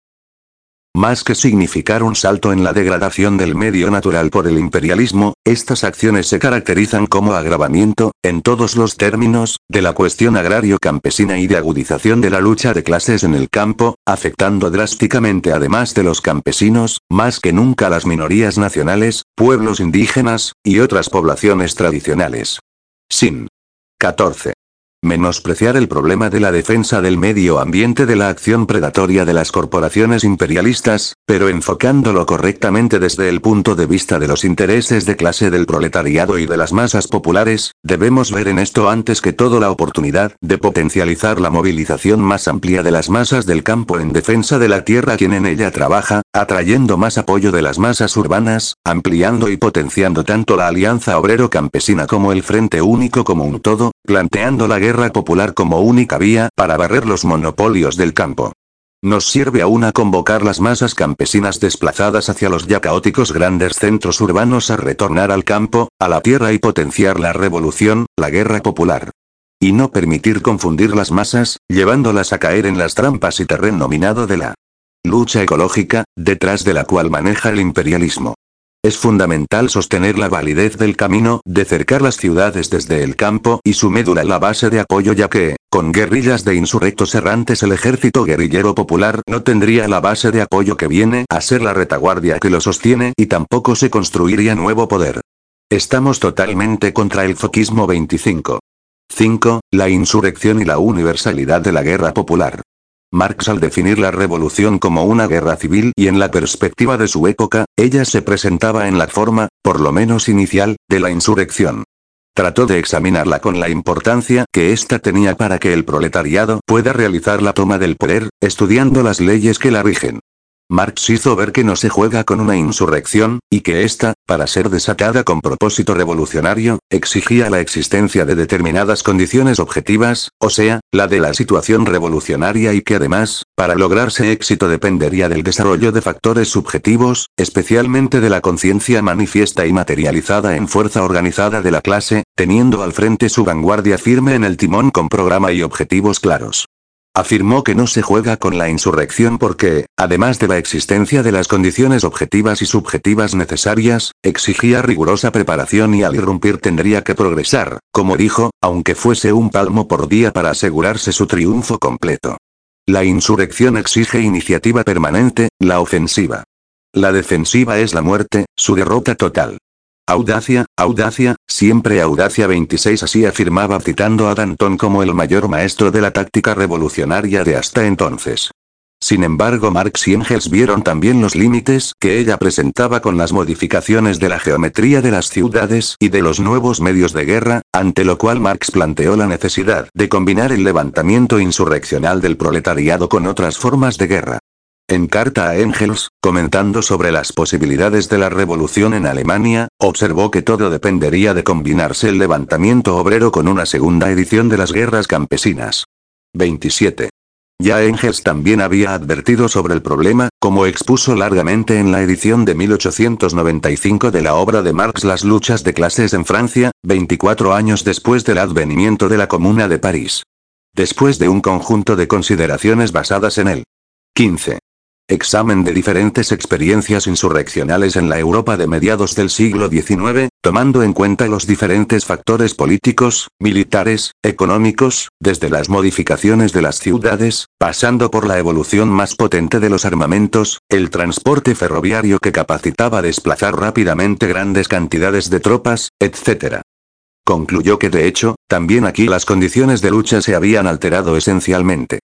Más que significar un salto en la degradación del medio natural por el imperialismo, estas acciones se caracterizan como agravamiento, en todos los términos, de la cuestión agrario-campesina y de agudización de la lucha de clases en el campo, afectando drásticamente además de los campesinos, más que nunca a las minorías nacionales, pueblos indígenas, y otras poblaciones tradicionales. Sin. catorce. Menospreciar el problema de la defensa del medio ambiente de la acción predatoria de las corporaciones imperialistas, pero enfocándolo correctamente desde el punto de vista de los intereses de clase del proletariado y de las masas populares, debemos ver en esto antes que todo la oportunidad de potencializar la movilización más amplia de las masas del campo en defensa de la tierra quien en ella trabaja, atrayendo más apoyo de las masas urbanas, ampliando y potenciando tanto la alianza obrero-campesina como el Frente Único como un todo, planteando la guerra popular como única vía para barrer los monopolios del campo. Nos sirve aún a convocar las masas campesinas desplazadas hacia los ya caóticos grandes centros urbanos a retornar al campo, a la tierra y potenciar la revolución, la guerra popular. Y no permitir confundir las masas, llevándolas a caer en las trampas y terreno minado de la lucha ecológica, detrás de la cual maneja el imperialismo. Es fundamental sostener la validez del camino de cercar las ciudades desde el campo y su médula la base de apoyo ya que, con guerrillas de insurrectos errantes el ejército guerrillero popular no tendría la base de apoyo que viene a ser la retaguardia que lo sostiene y tampoco se construiría nuevo poder. Estamos totalmente contra el foquismo veinticinco. cinco. La insurrección y la universalidad de la guerra popular. Marx al definir la revolución como una guerra civil y en la perspectiva de su época, ella se presentaba en la forma, por lo menos inicial, de la insurrección. Trató de examinarla con la importancia que ésta tenía para que el proletariado pueda realizar la toma del poder, estudiando las leyes que la rigen. Marx hizo ver que no se juega con una insurrección, y que ésta, para ser desatada con propósito revolucionario, exigía la existencia de determinadas condiciones objetivas, o sea, la de la situación revolucionaria y que además, para lograrse éxito dependería del desarrollo de factores subjetivos, especialmente de la conciencia manifiesta y materializada en fuerza organizada de la clase, teniendo al frente su vanguardia firme en el timón con programa y objetivos claros. Afirmó que no se juega con la insurrección porque, además de la existencia de las condiciones objetivas y subjetivas necesarias, exigía rigurosa preparación y al irrumpir tendría que progresar, como dijo, aunque fuese un palmo por día para asegurarse su triunfo completo. La insurrección exige iniciativa permanente, la ofensiva. La defensiva es la muerte, su derrota total. Audacia, audacia, siempre audacia veintiséis así afirmaba citando a Danton como el mayor maestro de la táctica revolucionaria de hasta entonces. Sin embargo Marx y Engels vieron también los límites que ella presentaba con las modificaciones de la geometría de las ciudades y de los nuevos medios de guerra, ante lo cual Marx planteó la necesidad de combinar el levantamiento insurreccional del proletariado con otras formas de guerra. En carta a Engels, comentando sobre las posibilidades de la revolución en Alemania, observó que todo dependería de combinarse el levantamiento obrero con una segunda edición de las guerras campesinas. veintisiete. Ya Engels también había advertido sobre el problema, como expuso largamente en la edición de mil ochocientos noventa y cinco de la obra de Marx Las luchas de clases en Francia, veinticuatro años después del advenimiento de la Comuna de París. Después de un conjunto de consideraciones basadas en el quince. Examen de diferentes experiencias insurreccionales en la Europa de mediados del siglo diecinueve, tomando en cuenta los diferentes factores políticos, militares, económicos, desde las modificaciones de las ciudades, pasando por la evolución más potente de los armamentos, el transporte ferroviario que capacitaba desplazar rápidamente grandes cantidades de tropas, etcétera. Concluyó que de hecho, también aquí las condiciones de lucha se habían alterado esencialmente.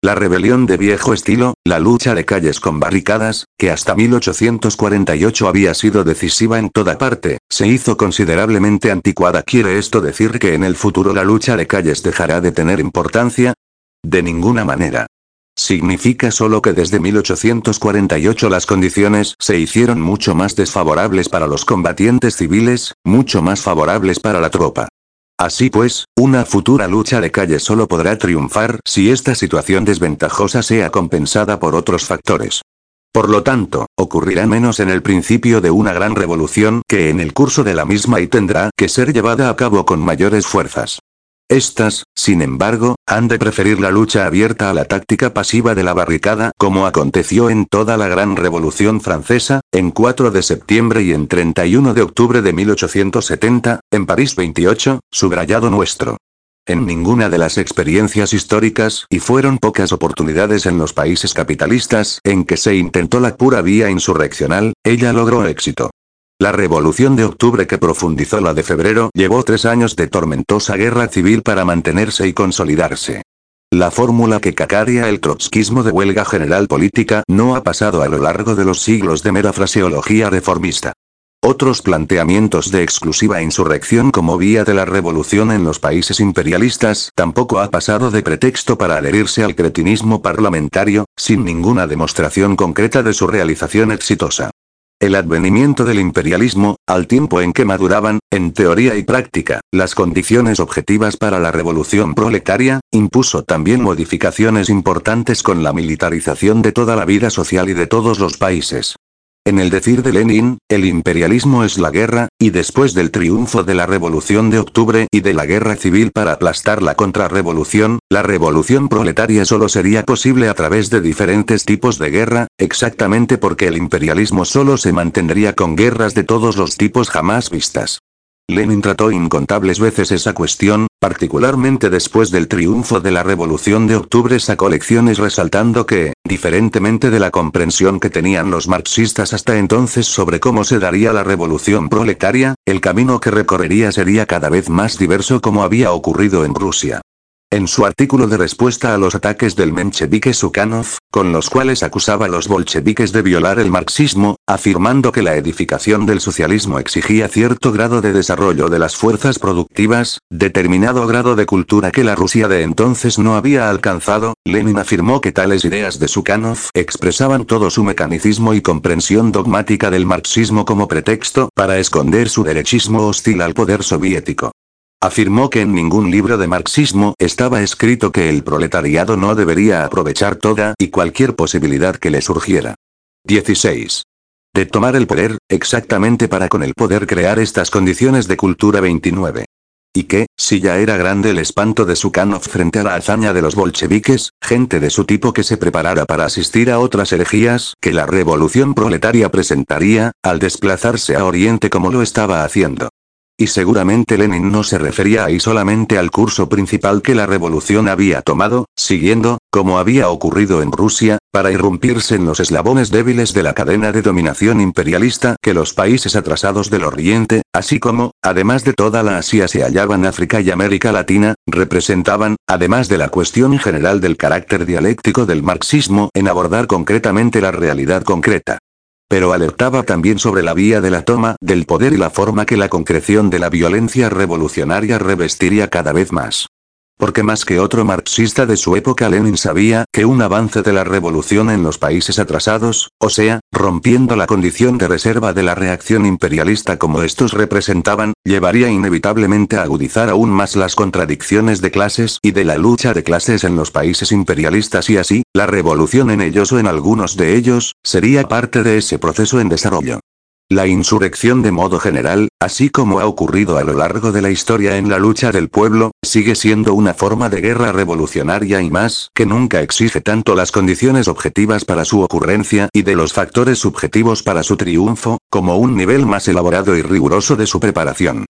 La rebelión de viejo estilo, la lucha de calles con barricadas, que hasta mil ochocientos cuarenta y ocho había sido decisiva en toda parte, se hizo considerablemente anticuada. ¿Quiere esto decir que en el futuro la lucha de calles dejará de tener importancia? De ninguna manera. Significa solo que desde mil ochocientos cuarenta y ocho las condiciones se hicieron mucho más desfavorables para los combatientes civiles, mucho más favorables para la tropa. Así pues, una futura lucha de calle solo podrá triunfar si esta situación desventajosa sea compensada por otros factores. Por lo tanto, ocurrirá menos en el principio de una gran revolución que en el curso de la misma y tendrá que ser llevada a cabo con mayores fuerzas. Estas, sin embargo, han de preferir la lucha abierta a la táctica pasiva de la barricada, como aconteció en toda la Gran Revolución Francesa, en cuatro de septiembre y en treinta y uno de octubre de mil ochocientos setenta, en París veintiocho, subrayado nuestro. En ninguna de las experiencias históricas, y fueron pocas oportunidades en los países capitalistas, en que se intentó la pura vía insurreccional, ella logró éxito. La revolución de octubre que profundizó la de febrero llevó tres años de tormentosa guerra civil para mantenerse y consolidarse. La fórmula que cacarea el trotskismo de huelga general política no ha pasado a lo largo de los siglos de mera fraseología reformista. Otros planteamientos de exclusiva insurrección como vía de la revolución en los países imperialistas tampoco ha pasado de pretexto para adherirse al cretinismo parlamentario, sin ninguna demostración concreta de su realización exitosa. El advenimiento del imperialismo, al tiempo en que maduraban, en teoría y práctica, las condiciones objetivas para la revolución proletaria, impuso también modificaciones importantes con la militarización de toda la vida social y de todos los países. En el decir de Lenin, el imperialismo es la guerra, y después del triunfo de la Revolución de Octubre y de la guerra civil para aplastar la contrarrevolución, la revolución proletaria solo sería posible a través de diferentes tipos de guerra, exactamente porque el imperialismo solo se mantendría con guerras de todos los tipos jamás vistas. Lenin trató incontables veces esa cuestión, particularmente después del triunfo de la Revolución de Octubre sacó lecciones resaltando que, diferentemente de la comprensión que tenían los marxistas hasta entonces sobre cómo se daría la revolución proletaria, el camino que recorrería sería cada vez más diverso como había ocurrido en Rusia. En su artículo de respuesta a los ataques del menchevique Sukhanov, con los cuales acusaba a los bolcheviques de violar el marxismo, afirmando que la edificación del socialismo exigía cierto grado de desarrollo de las fuerzas productivas, determinado grado de cultura que la Rusia de entonces no había alcanzado, Lenin afirmó que tales ideas de Sukhanov expresaban todo su mecanicismo y comprensión dogmática del marxismo como pretexto para esconder su derechismo hostil al poder soviético. Afirmó que en ningún libro de marxismo estaba escrito que el proletariado no debería aprovechar toda y cualquier posibilidad que le surgiera. dieciséis. De tomar el poder, exactamente para con el poder crear estas condiciones de cultura. veintinueve. Y que, si ya era grande el espanto de Sukhanov frente a la hazaña de los bolcheviques, gente de su tipo que se preparara para asistir a otras herejías que la revolución proletaria presentaría, al desplazarse a Oriente como lo estaba haciendo. Y seguramente Lenin no se refería ahí solamente al curso principal que la revolución había tomado, siguiendo, como había ocurrido en Rusia, para irrumpirse en los eslabones débiles de la cadena de dominación imperialista que los países atrasados del Oriente, así como, además de toda la Asia se hallaban África y América Latina, representaban, además de la cuestión general del carácter dialéctico del marxismo en abordar concretamente la realidad concreta. Pero alertaba también sobre la vía de la toma del poder y la forma que la concreción de la violencia revolucionaria revestiría cada vez más. Porque más que otro marxista de su época Lenin sabía que un avance de la revolución en los países atrasados, o sea, rompiendo la condición de reserva de la reacción imperialista como estos representaban, llevaría inevitablemente a agudizar aún más las contradicciones de clases y de la lucha de clases en los países imperialistas y así, la revolución en ellos o en algunos de ellos, sería parte de ese proceso en desarrollo. La insurrección de modo general, así como ha ocurrido a lo largo de la historia en la lucha del pueblo, sigue siendo una forma de guerra revolucionaria y más que nunca exige tanto las condiciones objetivas para su ocurrencia y de los factores subjetivos para su triunfo, como un nivel más elaborado y riguroso de su preparación.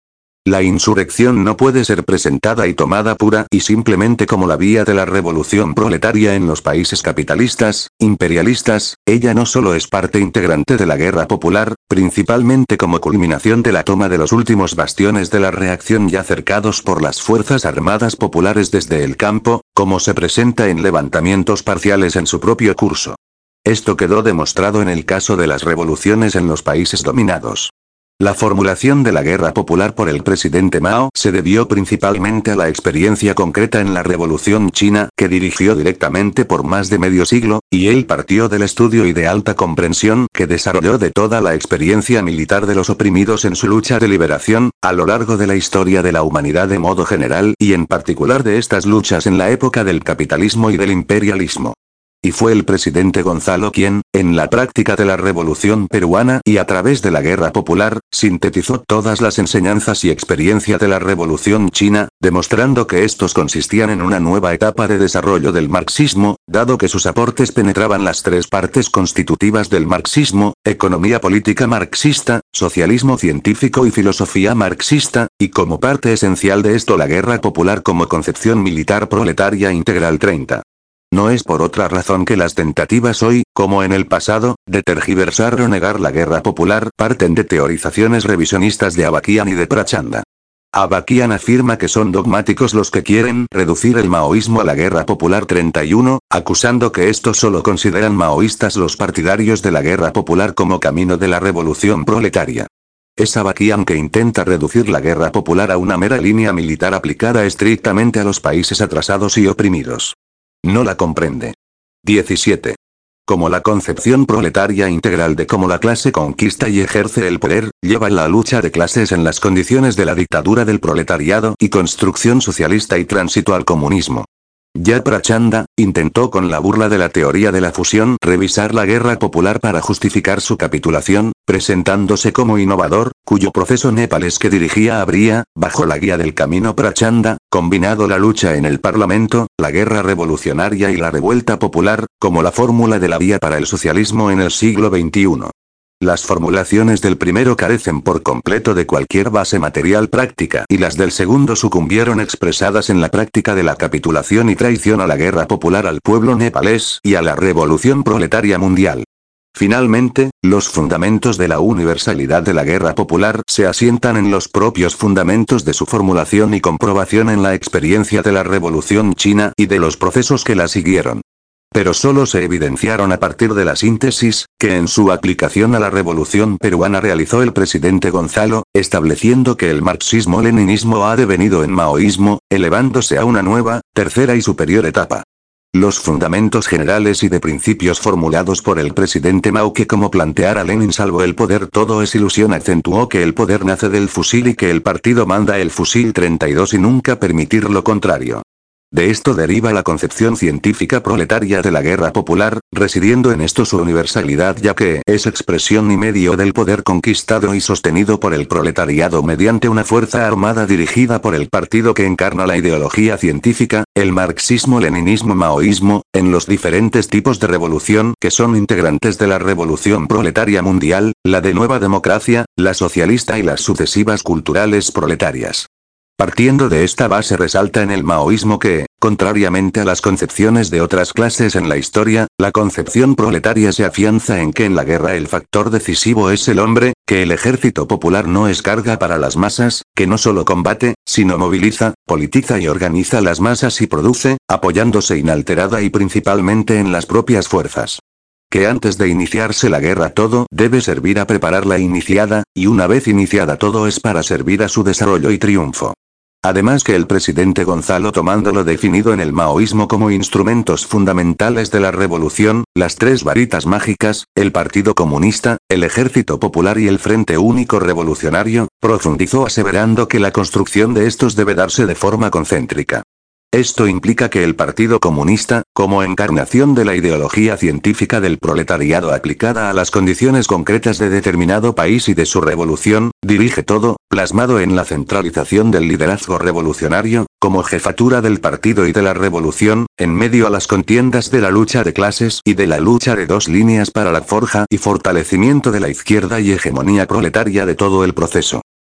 La insurrección no puede ser presentada y tomada pura y simplemente como la vía de la revolución proletaria en los países capitalistas, imperialistas, ella no solo es parte integrante de la guerra popular, principalmente como culminación de la toma de los últimos bastiones de la reacción ya cercados por las Fuerzas Armadas Populares desde el campo, como se presenta en levantamientos parciales en su propio curso. Esto quedó demostrado en el caso de las revoluciones en los países dominados. La formulación de la guerra popular por el presidente Mao se debió principalmente a la experiencia concreta en la Revolución China, que dirigió directamente por más de medio siglo, y él partió del estudio y de alta comprensión que desarrolló de toda la experiencia militar de los oprimidos en su lucha de liberación, a lo largo de la historia de la humanidad de modo general y en particular de estas luchas en la época del capitalismo y del imperialismo. Y fue el presidente Gonzalo quien, en la práctica de la Revolución Peruana y a través de la Guerra Popular, sintetizó todas las enseñanzas y experiencia de la Revolución China, demostrando que estos consistían en una nueva etapa de desarrollo del marxismo, dado que sus aportes penetraban las tres partes constitutivas del marxismo: economía política marxista, socialismo científico y filosofía marxista, y como parte esencial de esto la Guerra Popular como concepción militar proletaria integral. treinta. No es por otra razón que las tentativas hoy, como en el pasado, de tergiversar o negar la guerra popular parten de teorizaciones revisionistas de Avakian y de Prachanda. Avakian afirma que son dogmáticos los que quieren reducir el maoísmo a la guerra popular. treinta y uno, acusando que estos solo consideran maoístas los partidarios de la guerra popular como camino de la revolución proletaria. Es Avakian que intenta reducir la guerra popular a una mera línea militar aplicada estrictamente a los países atrasados y oprimidos. No la comprende. diecisiete. Como la concepción proletaria integral de cómo la clase conquista y ejerce el poder, lleva la lucha de clases en las condiciones de la dictadura del proletariado y construcción socialista y tránsito al comunismo. Ya Prachanda intentó con la burla de la teoría de la fusión revisar la guerra popular para justificar su capitulación, presentándose como innovador, cuyo proceso nepalés que dirigía habría, bajo la guía del camino Prachanda, combinado la lucha en el parlamento, la guerra revolucionaria y la revuelta popular, como la fórmula de la vía para el socialismo en el siglo veintiuno. Las formulaciones del primero carecen por completo de cualquier base material práctica y las del segundo sucumbieron expresadas en la práctica de la capitulación y traición a la guerra popular al pueblo nepalés y a la revolución proletaria mundial. Finalmente, los fundamentos de la universalidad de la guerra popular se asientan en los propios fundamentos de su formulación y comprobación en la experiencia de la Revolución China y de los procesos que la siguieron. Pero solo se evidenciaron a partir de la síntesis, que en su aplicación a la Revolución Peruana realizó el presidente Gonzalo, estableciendo que el marxismo-leninismo ha devenido en maoísmo, elevándose a una nueva, tercera y superior etapa. Los fundamentos generales y de principios formulados por el presidente Mao que como planteara Lenin salvo el poder todo es ilusión acentuó que el poder nace del fusil y que el partido manda el fusil. treinta y dos y nunca permitir lo contrario. De esto deriva la concepción científica proletaria de la guerra popular, residiendo en esto su universalidad ya que es expresión y medio del poder conquistado y sostenido por el proletariado mediante una fuerza armada dirigida por el partido que encarna la ideología científica, el marxismo, leninismo, maoísmo, en los diferentes tipos de revolución que son integrantes de la revolución proletaria mundial, la de nueva democracia, la socialista y las sucesivas culturales proletarias. Partiendo de esta base resalta en el maoísmo que, contrariamente a las concepciones de otras clases en la historia, la concepción proletaria se afianza en que en la guerra el factor decisivo es el hombre, que el ejército popular no es carga para las masas, que no solo combate, sino moviliza, politiza y organiza las masas y produce, apoyándose inalterada y principalmente en las propias fuerzas. Que antes de iniciarse la guerra todo debe servir a preparar la iniciada, y una vez iniciada todo es para servir a su desarrollo y triunfo. Además que el presidente Gonzalo tomando lo definido en el maoísmo como instrumentos fundamentales de la revolución, las tres varitas mágicas, el Partido Comunista, el Ejército Popular y el Frente Único Revolucionario, profundizó aseverando que la construcción de estos debe darse de forma concéntrica. Esto implica que el Partido Comunista, como encarnación de la ideología científica del proletariado aplicada a las condiciones concretas de determinado país y de su revolución, dirige todo, plasmado en la centralización del liderazgo revolucionario, como jefatura del partido y de la revolución, en medio a las contiendas de la lucha de clases y de la lucha de dos líneas para la forja y fortalecimiento de la izquierda y hegemonía proletaria de todo el proceso.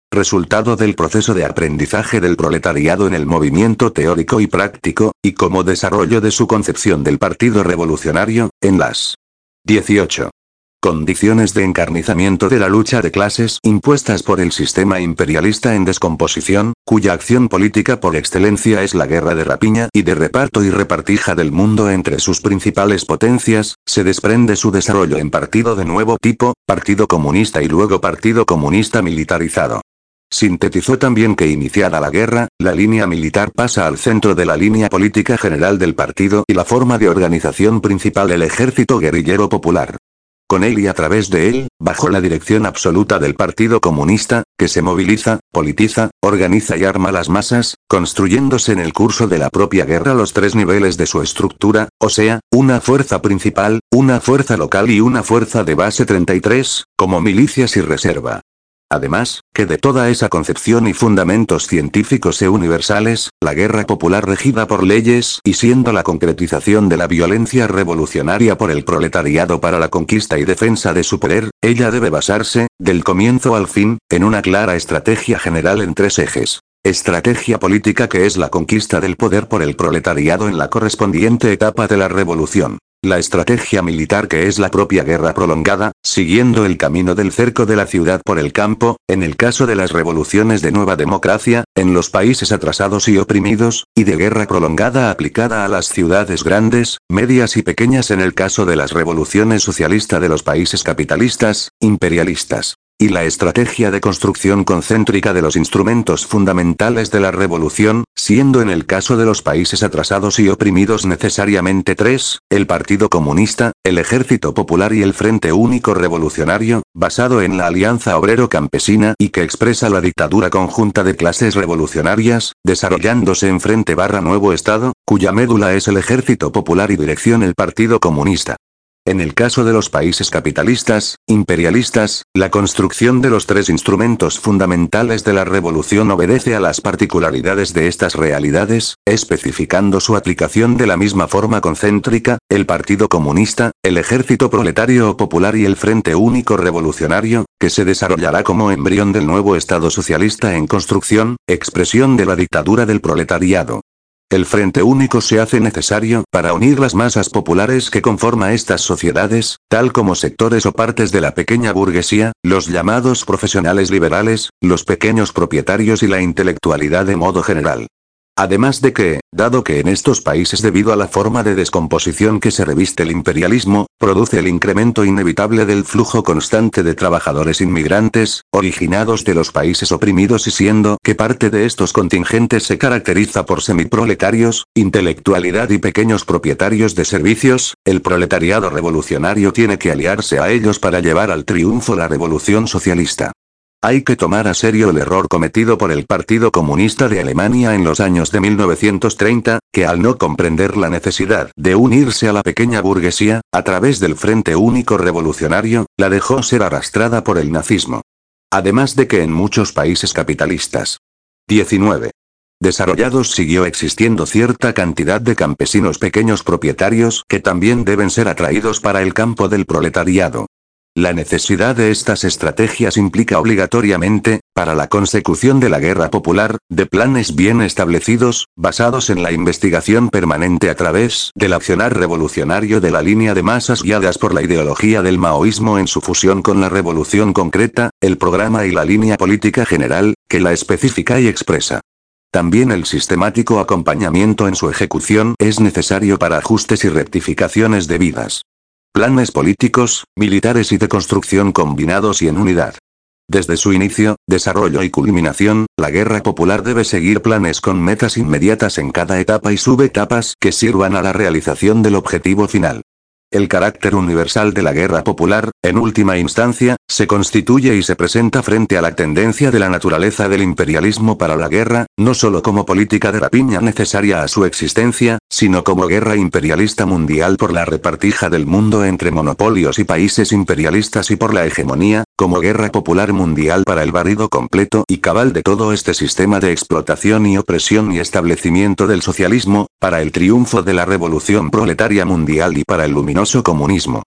resultado del proceso de aprendizaje del proletariado en el movimiento teórico y práctico, y como desarrollo de su concepción del Partido Revolucionario, en las dieciocho condiciones de encarnizamiento de la lucha de clases impuestas por el sistema imperialista en descomposición, cuya acción política por excelencia es la guerra de rapiña y de reparto y repartija del mundo entre sus principales potencias, se desprende su desarrollo en partido de nuevo tipo, Partido Comunista y luego Partido Comunista Militarizado. Sintetizó también que iniciada la guerra, la línea militar pasa al centro de la línea política general del partido y la forma de organización principal el ejército guerrillero popular. Con él y a través de él, bajo la dirección absoluta del Partido Comunista, que se moviliza, politiza, organiza y arma las masas, construyéndose en el curso de la propia guerra los tres niveles de su estructura, o sea, una fuerza principal, una fuerza local y una fuerza de base treinta y tres, como milicias y reserva. Además, que de toda esa concepción y fundamentos científicos e universales, la guerra popular regida por leyes y siendo la concretización de la violencia revolucionaria por el proletariado para la conquista y defensa de su poder, ella debe basarse, del comienzo al fin, en una clara estrategia general en tres ejes. Estrategia política que es la conquista del poder por el proletariado en la correspondiente etapa de la revolución. La estrategia militar que es la propia guerra prolongada, siguiendo el camino del cerco de la ciudad por el campo, en el caso de las revoluciones de nueva democracia, en los países atrasados y oprimidos, y de guerra prolongada aplicada a las ciudades grandes, medias y pequeñas en el caso de las revoluciones socialistas de los países capitalistas, imperialistas. Y la estrategia de construcción concéntrica de los instrumentos fundamentales de la revolución, siendo en el caso de los países atrasados y oprimidos necesariamente tres, el Partido Comunista, el Ejército Popular y el Frente Único Revolucionario, basado en la alianza obrero-campesina y que expresa la dictadura conjunta de clases revolucionarias, desarrollándose en Frente barra Nuevo Estado, cuya médula es el Ejército Popular y dirección el Partido Comunista. En el caso de los países capitalistas, imperialistas, la construcción de los tres instrumentos fundamentales de la revolución obedece a las particularidades de estas realidades, especificando su aplicación de la misma forma concéntrica, el Partido Comunista, el Ejército Proletario Popular y el Frente Único Revolucionario, que se desarrollará como embrión del nuevo Estado socialista en construcción, expresión de la dictadura del proletariado. El Frente Único se hace necesario para unir las masas populares que conforma estas sociedades, tal como sectores o partes de la pequeña burguesía, los llamados profesionales liberales, los pequeños propietarios y la intelectualidad de modo general. Además de que, dado que en estos países debido a la forma de descomposición que se reviste el imperialismo, produce el incremento inevitable del flujo constante de trabajadores inmigrantes, originados de los países oprimidos y siendo que parte de estos contingentes se caracteriza por semiproletarios, intelectualidad y pequeños propietarios de servicios, el proletariado revolucionario tiene que aliarse a ellos para llevar al triunfo la revolución socialista. Hay que tomar a serio el error cometido por el Partido Comunista de Alemania en los años de mil novecientos treinta, que al no comprender la necesidad de unirse a la pequeña burguesía, a través del Frente Único Revolucionario, la dejó ser arrastrada por el nazismo. Además de que en muchos países capitalistas diecinueve desarrollados siguió existiendo cierta cantidad de campesinos pequeños propietarios que también deben ser atraídos para el campo del proletariado. La necesidad de estas estrategias implica obligatoriamente, para la consecución de la guerra popular, de planes bien establecidos, basados en la investigación permanente a través del accionar revolucionario de la línea de masas guiadas por la ideología del maoísmo en su fusión con la revolución concreta, el programa y la línea política general, que la especifica y expresa. También el sistemático acompañamiento en su ejecución es necesario para ajustes y rectificaciones debidas. Planes políticos, militares y de construcción combinados y en unidad. Desde su inicio, desarrollo y culminación, la guerra popular debe seguir planes con metas inmediatas en cada etapa y subetapas que sirvan a la realización del objetivo final. El carácter universal de la guerra popular, en última instancia, se constituye y se presenta frente a la tendencia de la naturaleza del imperialismo para la guerra, no solo como política de rapiña necesaria a su existencia, sino como guerra imperialista mundial por la repartija del mundo entre monopolios y países imperialistas y por la hegemonía, como guerra popular mundial para el barrido completo y cabal de todo este sistema de explotación y opresión y establecimiento del socialismo, para el triunfo de la revolución proletaria mundial y para el luminoso comunismo.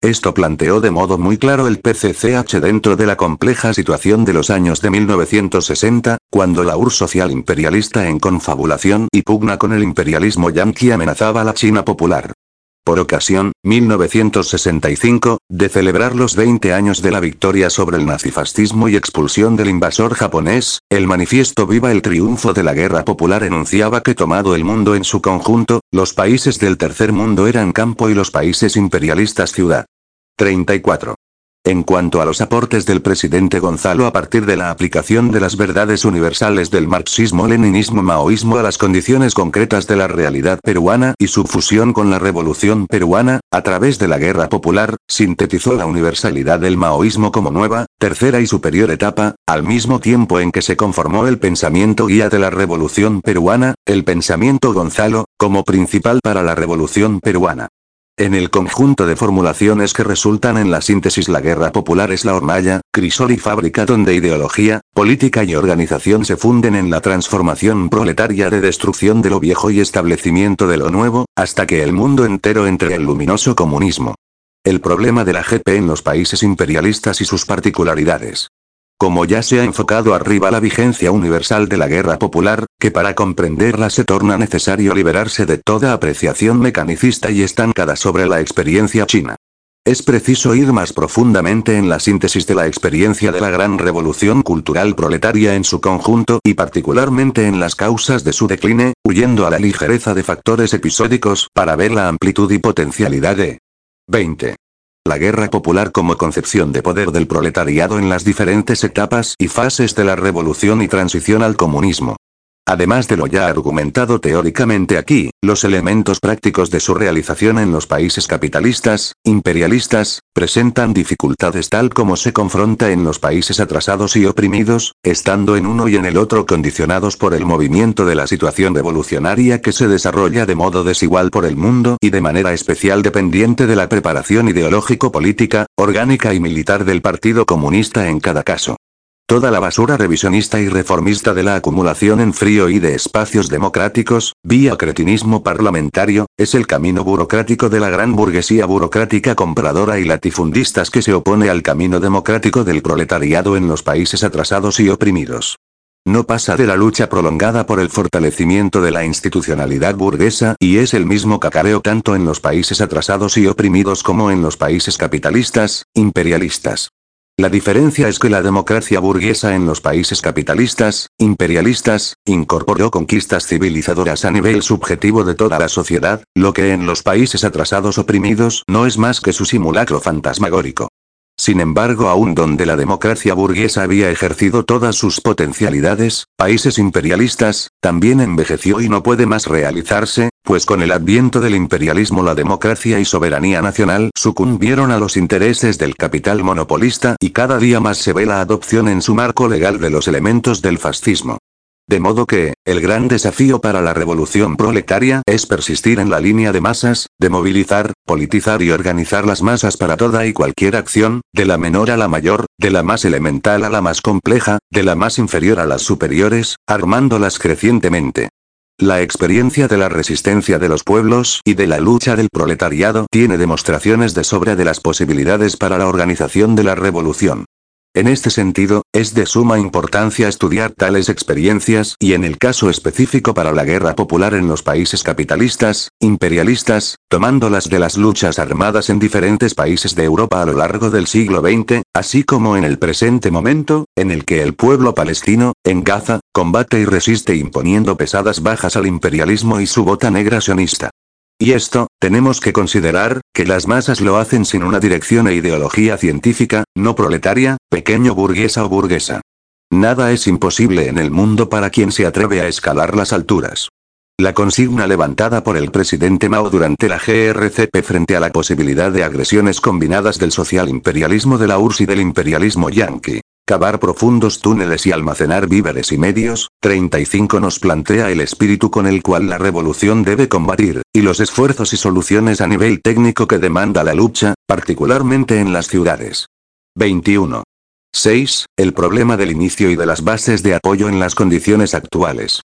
Esto planteó de modo muy claro el P C C H dentro de la compleja situación de los años de mil novecientos sesenta, cuando la U R S S social imperialista en confabulación y pugna con el imperialismo yanqui amenazaba a la China popular. Por ocasión, mil novecientos sesenta y cinco, de celebrar los veinte años de la victoria sobre el nazifascismo y expulsión del invasor japonés, el manifiesto Viva el triunfo de la guerra popular enunciaba que tomado el mundo en su conjunto, los países del tercer mundo eran campo y los países imperialistas ciudad. treinta y cuatro. En cuanto a los aportes del presidente Gonzalo a partir de la aplicación de las verdades universales del marxismo-leninismo-maoísmo a las condiciones concretas de la realidad peruana y su fusión con la revolución peruana, a través de la guerra popular, sintetizó la universalidad del maoísmo como nueva, tercera y superior etapa, al mismo tiempo en que se conformó el pensamiento guía de la revolución peruana, el pensamiento Gonzalo, como principal para la revolución peruana. En el conjunto de formulaciones que resultan en la síntesis, la guerra popular es la hornalla, crisol y fábrica donde ideología, política y organización se funden en la transformación proletaria de destrucción de lo viejo y establecimiento de lo nuevo, hasta que el mundo entero entre el luminoso comunismo. El problema de la G P en los países imperialistas y sus particularidades. Como ya se ha enfocado arriba, la vigencia universal de la guerra popular, que para comprenderla se torna necesario liberarse de toda apreciación mecanicista y estancada sobre la experiencia china. Es preciso ir más profundamente en la síntesis de la experiencia de la gran revolución cultural proletaria en su conjunto y particularmente en las causas de su decline, huyendo a la ligereza de factores episódicos para ver la amplitud y potencialidad de veinte. La guerra popular como concepción de poder del proletariado en las diferentes etapas y fases de la revolución y transición al comunismo. Además de lo ya argumentado teóricamente aquí, los elementos prácticos de su realización en los países capitalistas, imperialistas, presentan dificultades tal como se confronta en los países atrasados y oprimidos, estando en uno y en el otro condicionados por el movimiento de la situación revolucionaria que se desarrolla de modo desigual por el mundo y de manera especial dependiente de la preparación ideológico-política, orgánica y militar del Partido Comunista en cada caso. Toda la basura revisionista y reformista de la acumulación en frío y de espacios democráticos, vía cretinismo parlamentario, es el camino burocrático de la gran burguesía burocrática compradora y latifundistas que se opone al camino democrático del proletariado en los países atrasados y oprimidos. No pasa de la lucha prolongada por el fortalecimiento de la institucionalidad burguesa y es el mismo cacareo tanto en los países atrasados y oprimidos como en los países capitalistas, imperialistas. La diferencia es que la democracia burguesa en los países capitalistas, imperialistas, incorporó conquistas civilizadoras a nivel subjetivo de toda la sociedad, lo que en los países atrasados oprimidos no es más que su simulacro fantasmagórico. Sin embargo, aún donde la democracia burguesa había ejercido todas sus potencialidades, países imperialistas, también envejeció y no puede más realizarse, pues con el adviento del imperialismo la democracia y soberanía nacional sucumbieron a los intereses del capital monopolista y cada día más se ve la adopción en su marco legal de los elementos del fascismo. De modo que, el gran desafío para la revolución proletaria es persistir en la línea de masas, de movilizar, politizar y organizar las masas para toda y cualquier acción, de la menor a la mayor, de la más elemental a la más compleja, de la más inferior a las superiores, armándolas crecientemente. La experiencia de la resistencia de los pueblos y de la lucha del proletariado tiene demostraciones de sobra de las posibilidades para la organización de la revolución. En este sentido, es de suma importancia estudiar tales experiencias y en el caso específico para la guerra popular en los países capitalistas, imperialistas, tomándolas de las luchas armadas en diferentes países de Europa a lo largo del siglo veinte, así como en el presente momento, en el que el pueblo palestino, en Gaza, combate y resiste imponiendo pesadas bajas al imperialismo y su bota negra sionista. Y esto, tenemos que considerar, que las masas lo hacen sin una dirección e ideología científica, no proletaria, pequeño burguesa o burguesa. Nada es imposible en el mundo para quien se atreve a escalar las alturas. La consigna levantada por el presidente Mao durante la G R C P frente a la posibilidad de agresiones combinadas del social imperialismo de la U R S S y del imperialismo yanqui, cavar profundos túneles y almacenar víveres y medios, treinta y cinco nos plantea el espíritu con el cual la revolución debe combatir, y los esfuerzos y soluciones a nivel técnico que demanda la lucha, particularmente en las ciudades. veintiuno. seis. El problema del inicio y de las bases de apoyo en las condiciones actuales.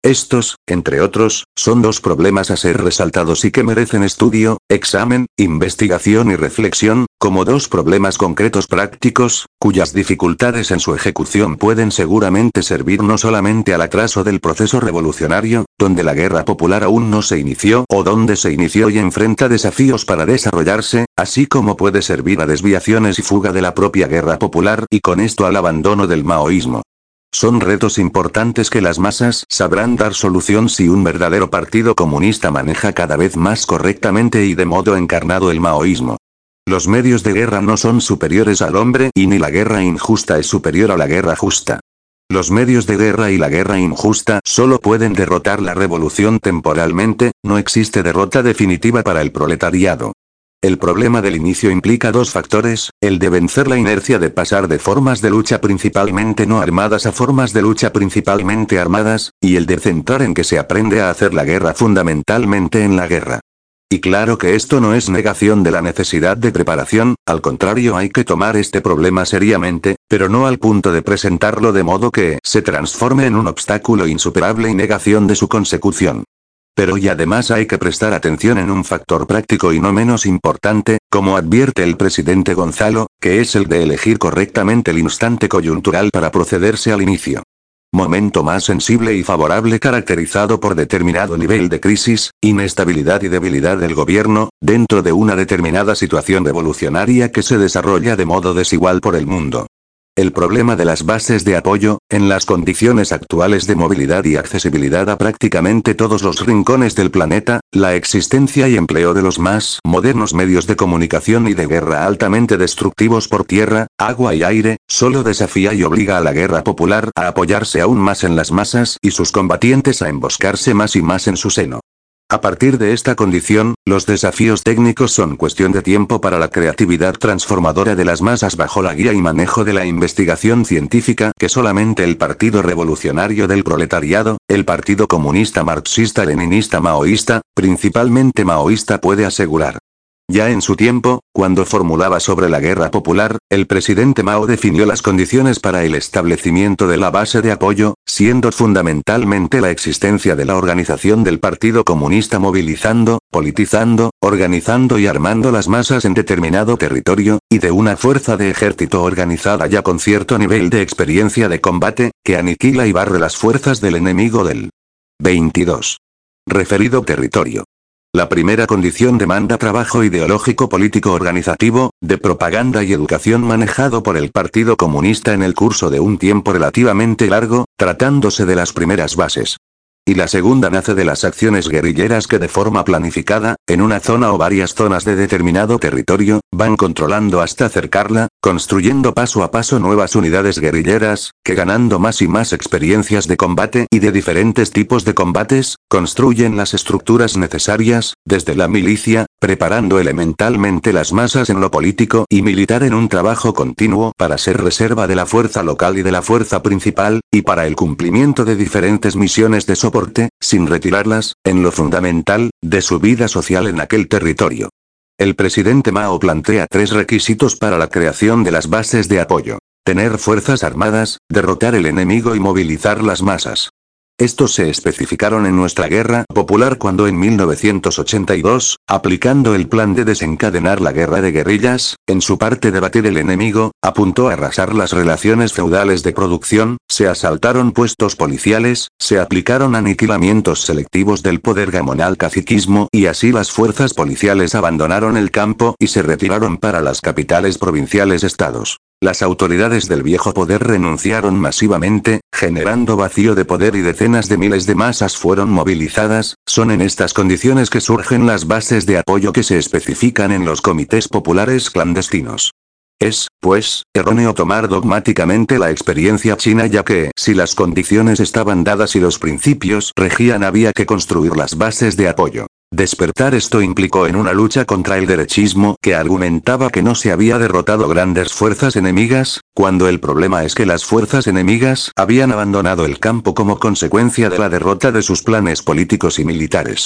Estos, entre otros, son dos problemas a ser resaltados y que merecen estudio, examen, investigación y reflexión, como dos problemas concretos prácticos, cuyas dificultades en su ejecución pueden seguramente servir no solamente al atraso del proceso revolucionario, donde la guerra popular aún no se inició o donde se inició y enfrenta desafíos para desarrollarse, así como puede servir a desviaciones y fuga de la propia guerra popular y con esto al abandono del maoísmo. Son retos importantes que las masas sabrán dar solución si un verdadero partido comunista maneja cada vez más correctamente y de modo encarnado el maoísmo. Los medios de guerra no son superiores al hombre y ni la guerra injusta es superior a la guerra justa. Los medios de guerra y la guerra injusta solo pueden derrotar la revolución temporalmente, no existe derrota definitiva para el proletariado. El problema del inicio implica dos factores, el de vencer la inercia de pasar de formas de lucha principalmente no armadas a formas de lucha principalmente armadas, y el de centrar en que se aprende a hacer la guerra fundamentalmente en la guerra. Y claro que esto no es negación de la necesidad de preparación, al contrario hay que tomar este problema seriamente, pero no al punto de presentarlo de modo que se transforme en un obstáculo insuperable y negación de su consecución. Pero y además hay que prestar atención en un factor práctico y no menos importante, como advierte el presidente Gonzalo, que es el de elegir correctamente el instante coyuntural para procederse al inicio. Momento más sensible y favorable caracterizado por determinado nivel de crisis, inestabilidad y debilidad del gobierno, dentro de una determinada situación revolucionaria que se desarrolla de modo desigual por el mundo. El problema de las bases de apoyo, en las condiciones actuales de movilidad y accesibilidad a prácticamente todos los rincones del planeta, la existencia y empleo de los más modernos medios de comunicación y de guerra altamente destructivos por tierra, agua y aire, solo desafía y obliga a la guerra popular a apoyarse aún más en las masas y sus combatientes a emboscarse más y más en su seno. A partir de esta condición, los desafíos técnicos son cuestión de tiempo para la creatividad transformadora de las masas bajo la guía y manejo de la investigación científica que solamente el Partido Revolucionario del Proletariado, el Partido Comunista Marxista-Leninista Maoísta, principalmente maoísta puede asegurar. Ya en su tiempo, cuando formulaba sobre la guerra popular, el presidente Mao definió las condiciones para el establecimiento de la base de apoyo, siendo fundamentalmente la existencia de la organización del Partido Comunista movilizando, politizando, organizando y armando las masas en determinado territorio, y de una fuerza de ejército organizada ya con cierto nivel de experiencia de combate, que aniquila y barre las fuerzas del enemigo del veintidós. Referido territorio. La primera condición demanda trabajo ideológico político organizativo, de propaganda y educación manejado por el Partido Comunista en el curso de un tiempo relativamente largo, tratándose de las primeras bases. Y la segunda nace de las acciones guerrilleras que de forma planificada, en una zona o varias zonas de determinado territorio, van controlando hasta cercarla, construyendo paso a paso nuevas unidades guerrilleras, que ganando más y más experiencias de combate y de diferentes tipos de combates, construyen las estructuras necesarias, desde la milicia, preparando elementalmente las masas en lo político y militar en un trabajo continuo para ser reserva de la fuerza local y de la fuerza principal, y para el cumplimiento de diferentes misiones de soporte, sin retirarlas, en lo fundamental, de su vida social en aquel territorio. El presidente Mao plantea tres requisitos para la creación de las bases de apoyo. Tener fuerzas armadas, derrotar el enemigo y movilizar las masas. Estos se especificaron en nuestra guerra popular cuando en mil novecientos ochenta y dos, aplicando el plan de desencadenar la guerra de guerrillas, en su parte de batir el enemigo, apuntó a arrasar las relaciones feudales de producción, se asaltaron puestos policiales, se aplicaron aniquilamientos selectivos del poder gamonal caciquismo y así las fuerzas policiales abandonaron el campo y se retiraron para las capitales provinciales estados. Las autoridades del viejo poder renunciaron masivamente, generando vacío de poder y decenas de miles de masas fueron movilizadas. Son en estas condiciones que surgen las bases de apoyo que se especifican en los comités populares clandestinos. Es, pues, erróneo tomar dogmáticamente la experiencia china ya que, si las condiciones estaban dadas y los principios regían había que construir las bases de apoyo. Despertar esto implicó en una lucha contra el derechismo que argumentaba que no se había derrotado grandes fuerzas enemigas, cuando el problema es que las fuerzas enemigas habían abandonado el campo como consecuencia de la derrota de sus planes políticos y militares.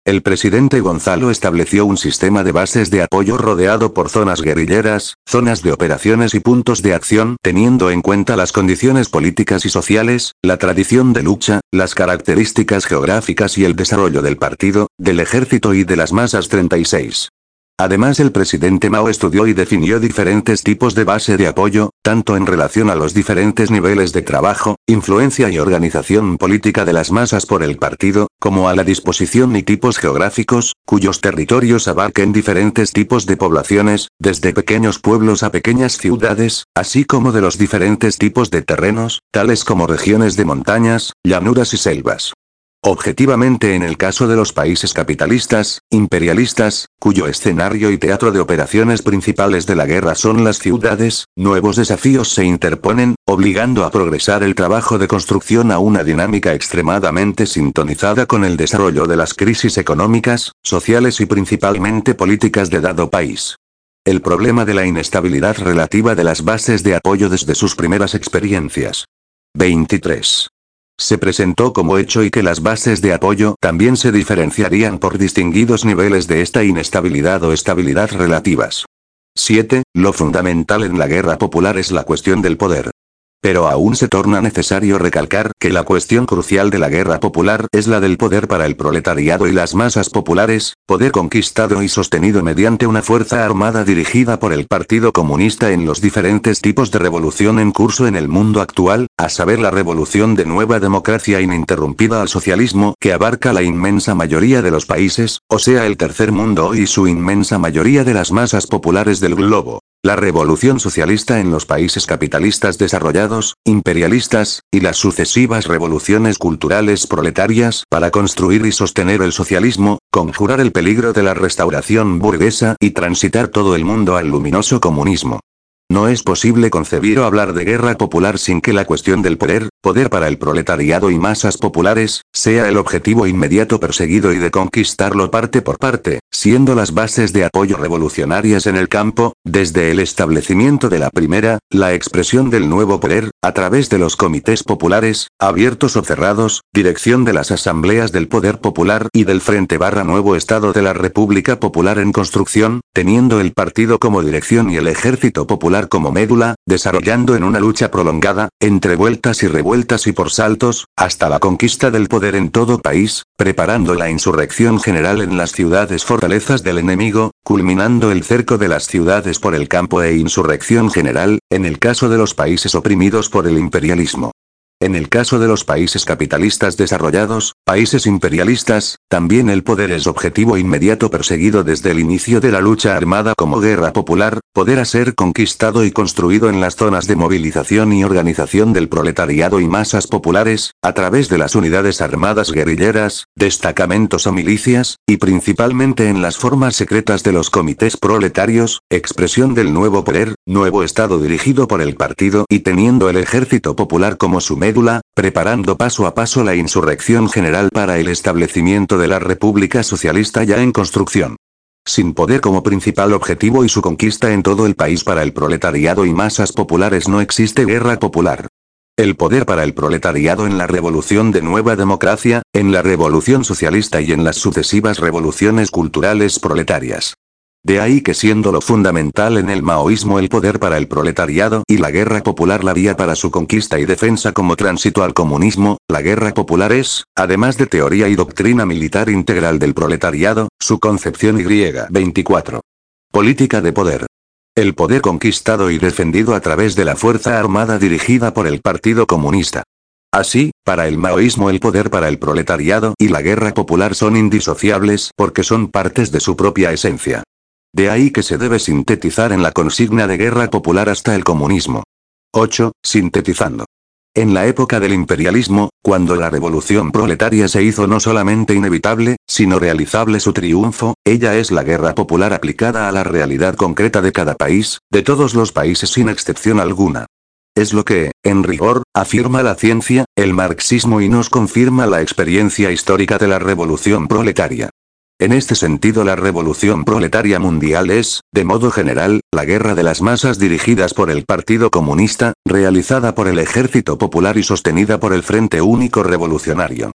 El presidente Gonzalo estableció un sistema de bases de apoyo rodeado por zonas guerrilleras, zonas de operaciones y puntos de acción, teniendo en cuenta las condiciones políticas y sociales, la tradición de lucha, las características geográficas y el desarrollo del partido, del ejército y de las masas treinta y seis. Además, el presidente Mao estudió y definió diferentes tipos de base de apoyo, tanto en relación a los diferentes niveles de trabajo, influencia y organización política de las masas por el partido, como a la disposición y tipos geográficos, cuyos territorios abarquen diferentes tipos de poblaciones, desde pequeños pueblos a pequeñas ciudades, así como de los diferentes tipos de terrenos, tales como regiones de montañas, llanuras y selvas. Objetivamente, en el caso de los países capitalistas, imperialistas, cuyo escenario y teatro de operaciones principales de la guerra son las ciudades, nuevos desafíos se interponen, obligando a progresar el trabajo de construcción a una dinámica extremadamente sintonizada con el desarrollo de las crisis económicas, sociales y principalmente políticas de dado país. El problema de la inestabilidad relativa de las bases de apoyo desde sus primeras experiencias. veintitrés. Se presentó como hecho y que las bases de apoyo también se diferenciarían por distinguidos niveles de esta inestabilidad o estabilidad relativas. siete. Lo fundamental en la guerra popular es la cuestión del poder. Pero aún se torna necesario recalcar que la cuestión crucial de la guerra popular es la del poder para el proletariado y las masas populares, poder conquistado y sostenido mediante una fuerza armada dirigida por el Partido Comunista en los diferentes tipos de revolución en curso en el mundo actual, a saber la revolución de nueva democracia ininterrumpida al socialismo que abarca la inmensa mayoría de los países, o sea el tercer mundo y su inmensa mayoría de las masas populares del globo. La revolución socialista en los países capitalistas desarrollados, imperialistas, y las sucesivas revoluciones culturales proletarias para construir y sostener el socialismo, conjurar el peligro de la restauración burguesa y transitar todo el mundo al luminoso comunismo. No es posible concebir o hablar de guerra popular sin que la cuestión del poder, poder para el proletariado y masas populares, sea el objetivo inmediato perseguido y de conquistarlo parte por parte, siendo las bases de apoyo revolucionarias en el campo, desde el establecimiento de la primera, la expresión del nuevo poder, a través de los comités populares, abiertos o cerrados, dirección de las asambleas del poder popular y del Frente barra Nuevo Estado de la República Popular en construcción, teniendo el partido como dirección y el ejército popular como médula, desarrollando en una lucha prolongada, entre vueltas y revueltas y por saltos, hasta la conquista del poder en todo país, preparando la insurrección general en las ciudades fortalezas del enemigo, culminando el cerco de las ciudades por el campo e insurrección general, en el caso de los países oprimidos por el imperialismo. En el caso de los países capitalistas desarrollados, países imperialistas, también el poder es objetivo inmediato perseguido desde el inicio de la lucha armada como guerra popular, poder a ser conquistado y construido en las zonas de movilización y organización del proletariado y masas populares, a través de las unidades armadas guerrilleras, destacamentos o milicias, y principalmente en las formas secretas de los comités proletarios, expresión del nuevo poder, nuevo Estado dirigido por el partido y teniendo el ejército popular como su médula, preparando paso a paso la insurrección general para el establecimiento de la República Socialista ya en construcción. Sin poder como principal objetivo y su conquista en todo el país para el proletariado y masas populares no existe guerra popular. El poder para el proletariado en la revolución de nueva democracia, en la revolución socialista y en las sucesivas revoluciones culturales proletarias. De ahí que siendo lo fundamental en el maoísmo el poder para el proletariado y la guerra popular la vía para su conquista y defensa como tránsito al comunismo, la guerra popular es, además de teoría y doctrina militar integral del proletariado, su concepción y veinticuatro. Política de poder. El poder conquistado y defendido a través de la fuerza armada dirigida por el Partido Comunista. Así, para el maoísmo el poder para el proletariado y la guerra popular son indisociables porque son partes de su propia esencia. De ahí que se debe sintetizar en la consigna de guerra popular hasta el comunismo. ocho. Sintetizando. En la época del imperialismo, cuando la revolución proletaria se hizo no solamente inevitable, sino realizable su triunfo, ella es la guerra popular aplicada a la realidad concreta de cada país, de todos los países sin excepción alguna. Es lo que, en rigor, afirma la ciencia, el marxismo y nos confirma la experiencia histórica de la revolución proletaria. En este sentido la revolución proletaria mundial es, de modo general, la guerra de las masas dirigidas por el Partido Comunista, realizada por el Ejército Popular y sostenida por el Frente Único Revolucionario.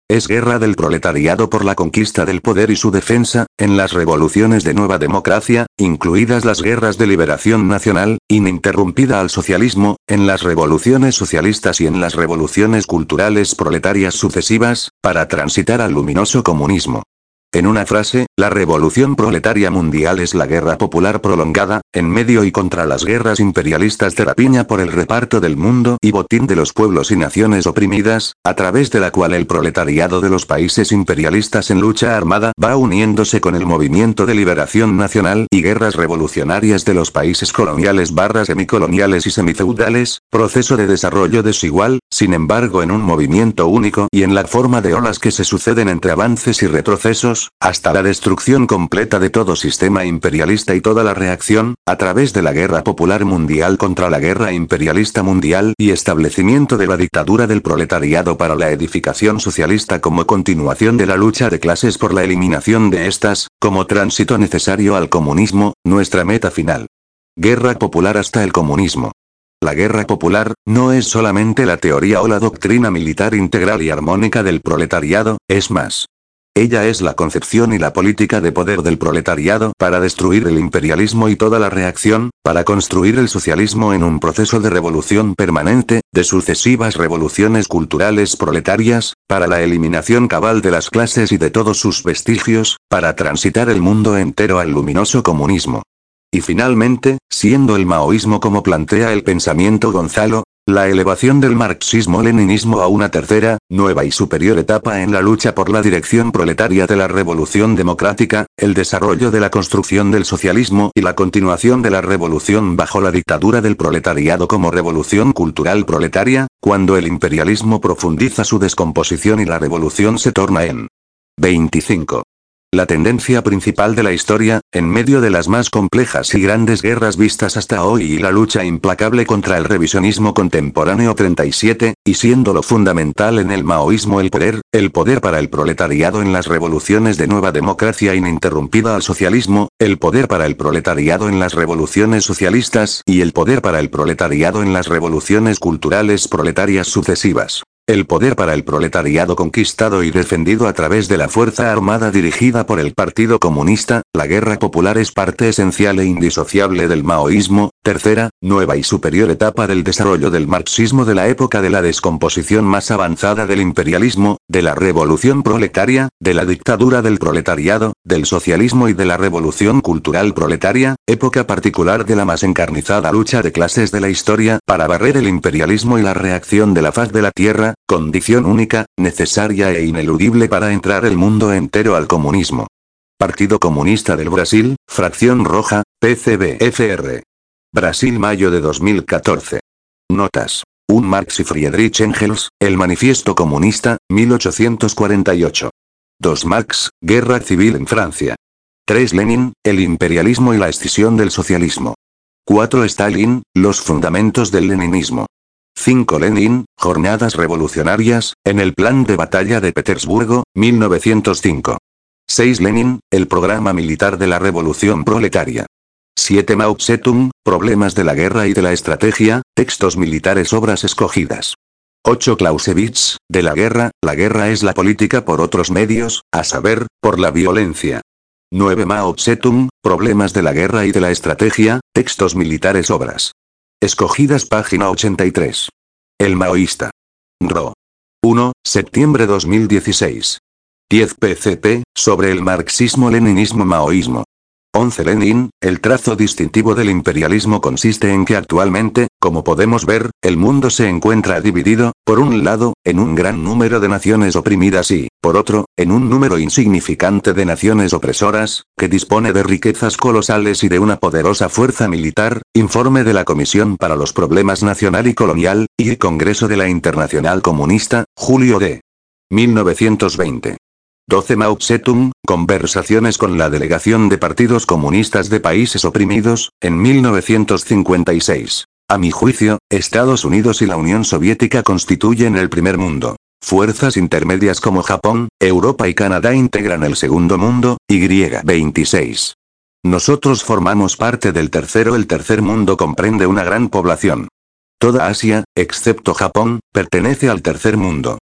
es guerra del proletariado por la conquista del poder y su defensa, en las revoluciones de nueva democracia, incluidas las guerras de liberación nacional, ininterrumpida al socialismo, en las revoluciones socialistas y en las revoluciones culturales proletarias sucesivas, para transitar al luminoso comunismo. En una frase, la revolución proletaria mundial es la guerra popular prolongada, en medio y contra las guerras imperialistas de rapiña por el reparto del mundo y botín de los pueblos y naciones oprimidas, a través de la cual el proletariado de los países imperialistas en lucha armada va uniéndose con el movimiento de liberación nacional y guerras revolucionarias de los países coloniales barra semicoloniales y semifeudales, proceso de desarrollo desigual, sin embargo en un movimiento único y en la forma de olas que se suceden entre avances y retrocesos, hasta la destrucción completa de todo sistema imperialista y toda la reacción, a través de la guerra popular mundial contra la guerra imperialista mundial y establecimiento de la dictadura del proletariado para la edificación socialista como continuación de la lucha de clases por la eliminación de estas, como tránsito necesario al comunismo, nuestra meta final. Guerra popular hasta el comunismo. La guerra popular, no es solamente la teoría o la doctrina militar integral y armónica del proletariado, es más. Ella es la concepción y la política de poder del proletariado para destruir el imperialismo y toda la reacción, para construir el socialismo en un proceso de revolución permanente, de sucesivas revoluciones culturales proletarias, para la eliminación cabal de las clases y de todos sus vestigios, para transitar el mundo entero al luminoso comunismo. Y finalmente, siendo el maoísmo como plantea el pensamiento Gonzalo, la elevación del marxismo-leninismo a una tercera, nueva y superior etapa en la lucha por la dirección proletaria de la revolución democrática, el desarrollo de la construcción del socialismo y la continuación de la revolución bajo la dictadura del proletariado como revolución cultural proletaria, cuando el imperialismo profundiza su descomposición y la revolución se torna en veinticinco. La tendencia principal de la historia, en medio de las más complejas y grandes guerras vistas hasta hoy y la lucha implacable contra el revisionismo contemporáneo treinta y siete, y siendo lo fundamental en el maoísmo el poder, el poder para el proletariado en las revoluciones de nueva democracia ininterrumpida al socialismo, el poder para el proletariado en las revoluciones socialistas y el poder para el proletariado en las revoluciones culturales proletarias sucesivas. El poder para el proletariado conquistado y defendido a través de la fuerza armada dirigida por el Partido Comunista, la guerra popular es parte esencial e indisociable del maoísmo, tercera, nueva y superior etapa del desarrollo del marxismo de la época de la descomposición más avanzada del imperialismo, de la revolución proletaria, de la dictadura del proletariado, del socialismo y de la revolución cultural proletaria, época particular de la más encarnizada lucha de clases de la historia para barrer el imperialismo y la reacción de la faz de la tierra, condición única, necesaria e ineludible para entrar el mundo entero al comunismo. Partido Comunista del Brasil, Fracción Roja, P C B F R. Brasil, mayo de dos mil catorce. Notas. uno Marx y Friedrich Engels, El Manifiesto Comunista, mil ochocientos cuarenta y ocho. dos Marx, Guerra Civil en Francia. tres Lenin, El imperialismo y la escisión del socialismo. cuatro Stalin, Los fundamentos del leninismo. cinco Lenin, Jornadas revolucionarias, en el Plan de Batalla de Petersburgo, mil novecientos cinco. seis Lenin, El programa militar de la revolución proletaria. siete Mao Zedong, Problemas de la guerra y de la estrategia, textos militares obras escogidas. ocho Clausewitz, De la guerra, la guerra es la política por otros medios, a saber, por la violencia. nueve Mao Zedong, Problemas de la guerra y de la estrategia, textos militares obras escogidas página ochenta y tres. El maoísta. Ro. uno, septiembre dos mil dieciséis. diez P C P, sobre el marxismo-leninismo-maoísmo. once Lenin, el trazo distintivo del imperialismo consiste en que actualmente, como podemos ver, el mundo se encuentra dividido, por un lado, en un gran número de naciones oprimidas y, por otro, en un número insignificante de naciones opresoras, que dispone de riquezas colosales y de una poderosa fuerza militar, informe de la Comisión para los Problemas Nacional y Colonial, y Congreso de la Internacional Comunista, julio de mil novecientos veinte. doce Mao Zedong, Conversaciones con la Delegación de Partidos Comunistas de Países Oprimidos, en mil novecientos cincuenta y seis. A mi juicio, Estados Unidos y la Unión Soviética constituyen el primer mundo. Fuerzas intermedias como Japón, Europa y Canadá integran el segundo mundo, Y veintiséis. Nosotros formamos parte del tercero. El tercer mundo comprende una gran población. Toda Asia, excepto Japón, pertenece al tercer mundo.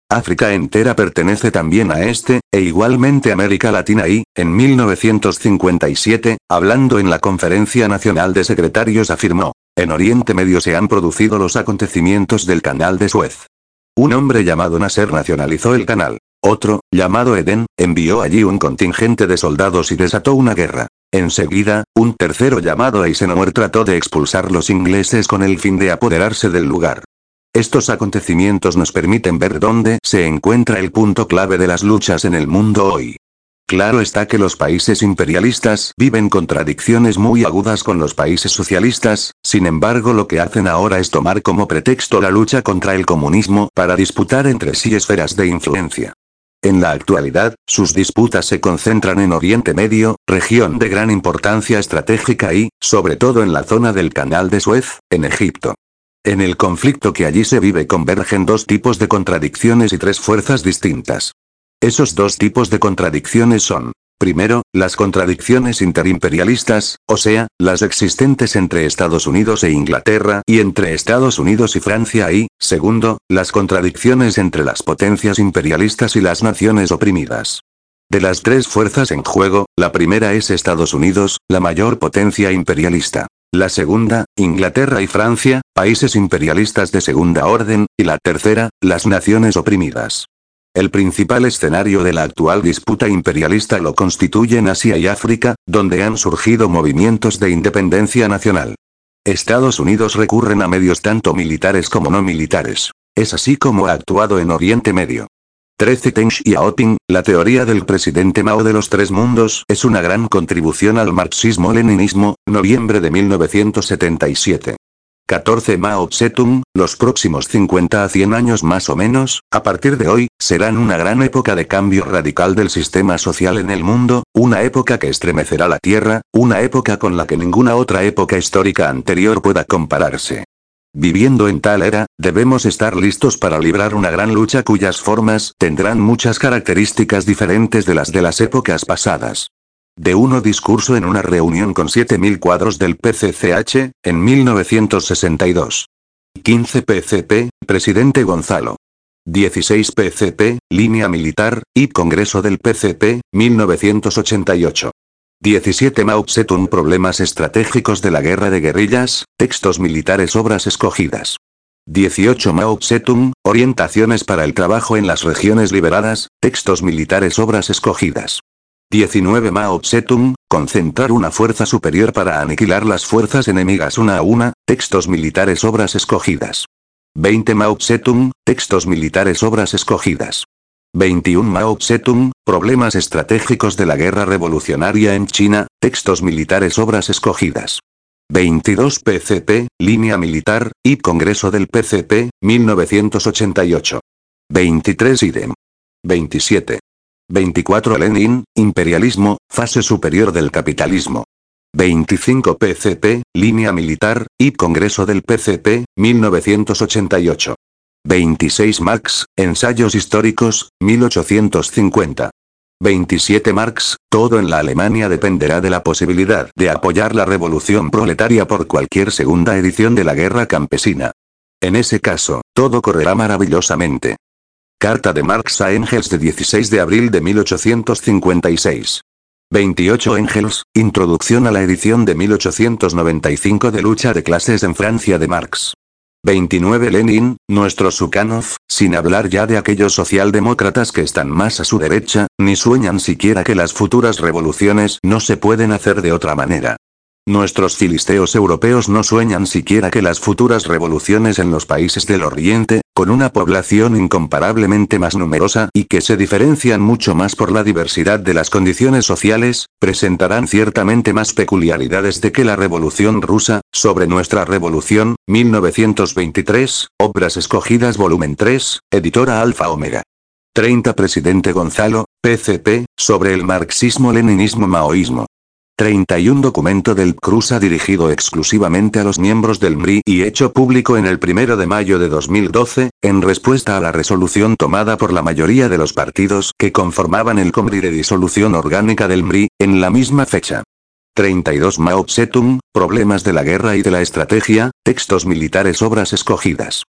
África entera pertenece también a este, e igualmente América Latina y, en mil novecientos cincuenta y siete, hablando en la Conferencia Nacional de Secretarios afirmó, en Oriente Medio se han producido los acontecimientos del Canal de Suez. Un hombre llamado Nasser nacionalizó el canal. Otro, llamado Eden, envió allí un contingente de soldados y desató una guerra. Enseguida, un tercero llamado Eisenhower trató de expulsar los ingleses con el fin de apoderarse del lugar. Estos acontecimientos nos permiten ver dónde se encuentra el punto clave de las luchas en el mundo hoy. Claro está que los países imperialistas viven contradicciones muy agudas con los países socialistas, sin embargo lo que hacen ahora es tomar como pretexto la lucha contra el comunismo para disputar entre sí esferas de influencia. En la actualidad, sus disputas se concentran en Oriente Medio, región de gran importancia estratégica y, sobre todo en la zona del Canal de Suez, en Egipto. En el conflicto que allí se vive convergen dos tipos de contradicciones y tres fuerzas distintas. Esos dos tipos de contradicciones son, primero, las contradicciones interimperialistas, o sea, las existentes entre Estados Unidos e Inglaterra y entre Estados Unidos y Francia y, segundo, las contradicciones entre las potencias imperialistas y las naciones oprimidas. De las tres fuerzas en juego, la primera es Estados Unidos, la mayor potencia imperialista. La segunda, Inglaterra y Francia, países imperialistas de segunda orden, y la tercera, las naciones oprimidas. El principal escenario de la actual disputa imperialista lo constituyen Asia y África, donde han surgido movimientos de independencia nacional. Estados Unidos recurren a medios tanto militares como no militares. Es así como ha actuado en Oriente Medio. trece Deng Xiaoping, la teoría del presidente Mao de los tres mundos, es una gran contribución al marxismo-leninismo, noviembre de mil novecientos setenta y siete. catorce Mao Zedong, los próximos cincuenta a cien años más o menos, a partir de hoy, serán una gran época de cambio radical del sistema social en el mundo, una época que estremecerá la Tierra, una época con la que ninguna otra época histórica anterior pueda compararse. Viviendo en tal era, debemos estar listos para librar una gran lucha cuyas formas tendrán muchas características diferentes de las de las épocas pasadas. De uno discurso en una reunión con siete mil cuadros del P C C H, en mil novecientos sesenta y dos. quince P C P, Presidente Gonzalo. dieciséis P C P, Línea Militar, y Congreso del P C P, mil novecientos ochenta y ocho. diecisiete Mao Zedong Problemas estratégicos de la guerra de guerrillas, textos militares obras escogidas. dieciocho Mao Zedong, Orientaciones para el trabajo en las regiones liberadas, textos militares obras escogidas. diecinueve Mao Zedong, Concentrar una fuerza superior para aniquilar las fuerzas enemigas una a una, textos militares obras escogidas. veinte Mao Zedong, Textos militares obras escogidas. veintiuno Mao Zedong, Problemas estratégicos de la guerra revolucionaria en China, textos militares obras escogidas. veintidós P C P, Línea Militar, y Congreso del P C P, mil novecientos ochenta y ocho. veintitrés Idem. veintisiete. veinticuatro Lenin, Imperialismo, fase superior del capitalismo. veinticinco P C P, Línea Militar, y Congreso del P C P, mil novecientos ochenta y ocho. veintiséis Marx, Ensayos históricos, mil ochocientos cincuenta. veintisiete Marx, todo en la Alemania dependerá de la posibilidad de apoyar la revolución proletaria por cualquier segunda edición de la guerra campesina. En ese caso, todo correrá maravillosamente. Carta de Marx a Engels de dieciséis de abril de mil ochocientos cincuenta y seis. veintiocho Engels, Introducción a la edición de mil ochocientos noventa y cinco de Lucha de clases en Francia de Marx. veintinueve Lenin, nuestro Sukhanov, sin hablar ya de aquellos socialdemócratas que están más a su derecha, ni sueñan siquiera que las futuras revoluciones no se pueden hacer de otra manera. Nuestros filisteos europeos no sueñan siquiera que las futuras revoluciones en los países del Oriente, con una población incomparablemente más numerosa y que se diferencian mucho más por la diversidad de las condiciones sociales, presentarán ciertamente más peculiaridades de que la revolución rusa. Sobre nuestra revolución, mil novecientos veintitrés, Obras escogidas volumen tres, editora Alfa Omega. treinta Presidente Gonzalo, P C P, sobre el marxismo-leninismo-maoísmo. treinta y uno Documento del C R U S A dirigido exclusivamente a los miembros del M R I y hecho público en el primero de mayo de dos mil doce, en respuesta a la resolución tomada por la mayoría de los partidos que conformaban el C O M R I de disolución orgánica del M R I, en la misma fecha. treinta y dos Mao Zedong, Problemas de la guerra y de la estrategia, textos militares obras escogidas.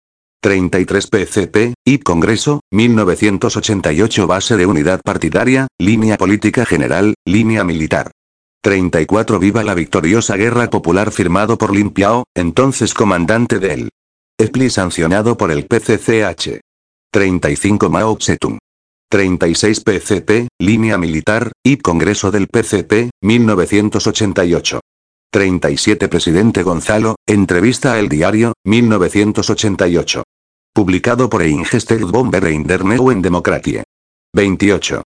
treinta y tres P C P, I P Congreso, mil novecientos ochenta y ocho Base de unidad partidaria, línea política general, línea militar. treinta y cuatro Viva la victoriosa guerra popular firmado por Lin Piao, entonces comandante del E P L I sancionado por el P C C H. treinta y cinco Mao Tse-tung. treinta y seis P C P, línea militar, I P Congreso del P C P, mil novecientos ochenta y ocho. treinta y siete Presidente Gonzalo, entrevista a El Diario, mil novecientos ochenta y ocho. Publicado por Eingested Bomber e Inderneu en Democratie. veintiocho.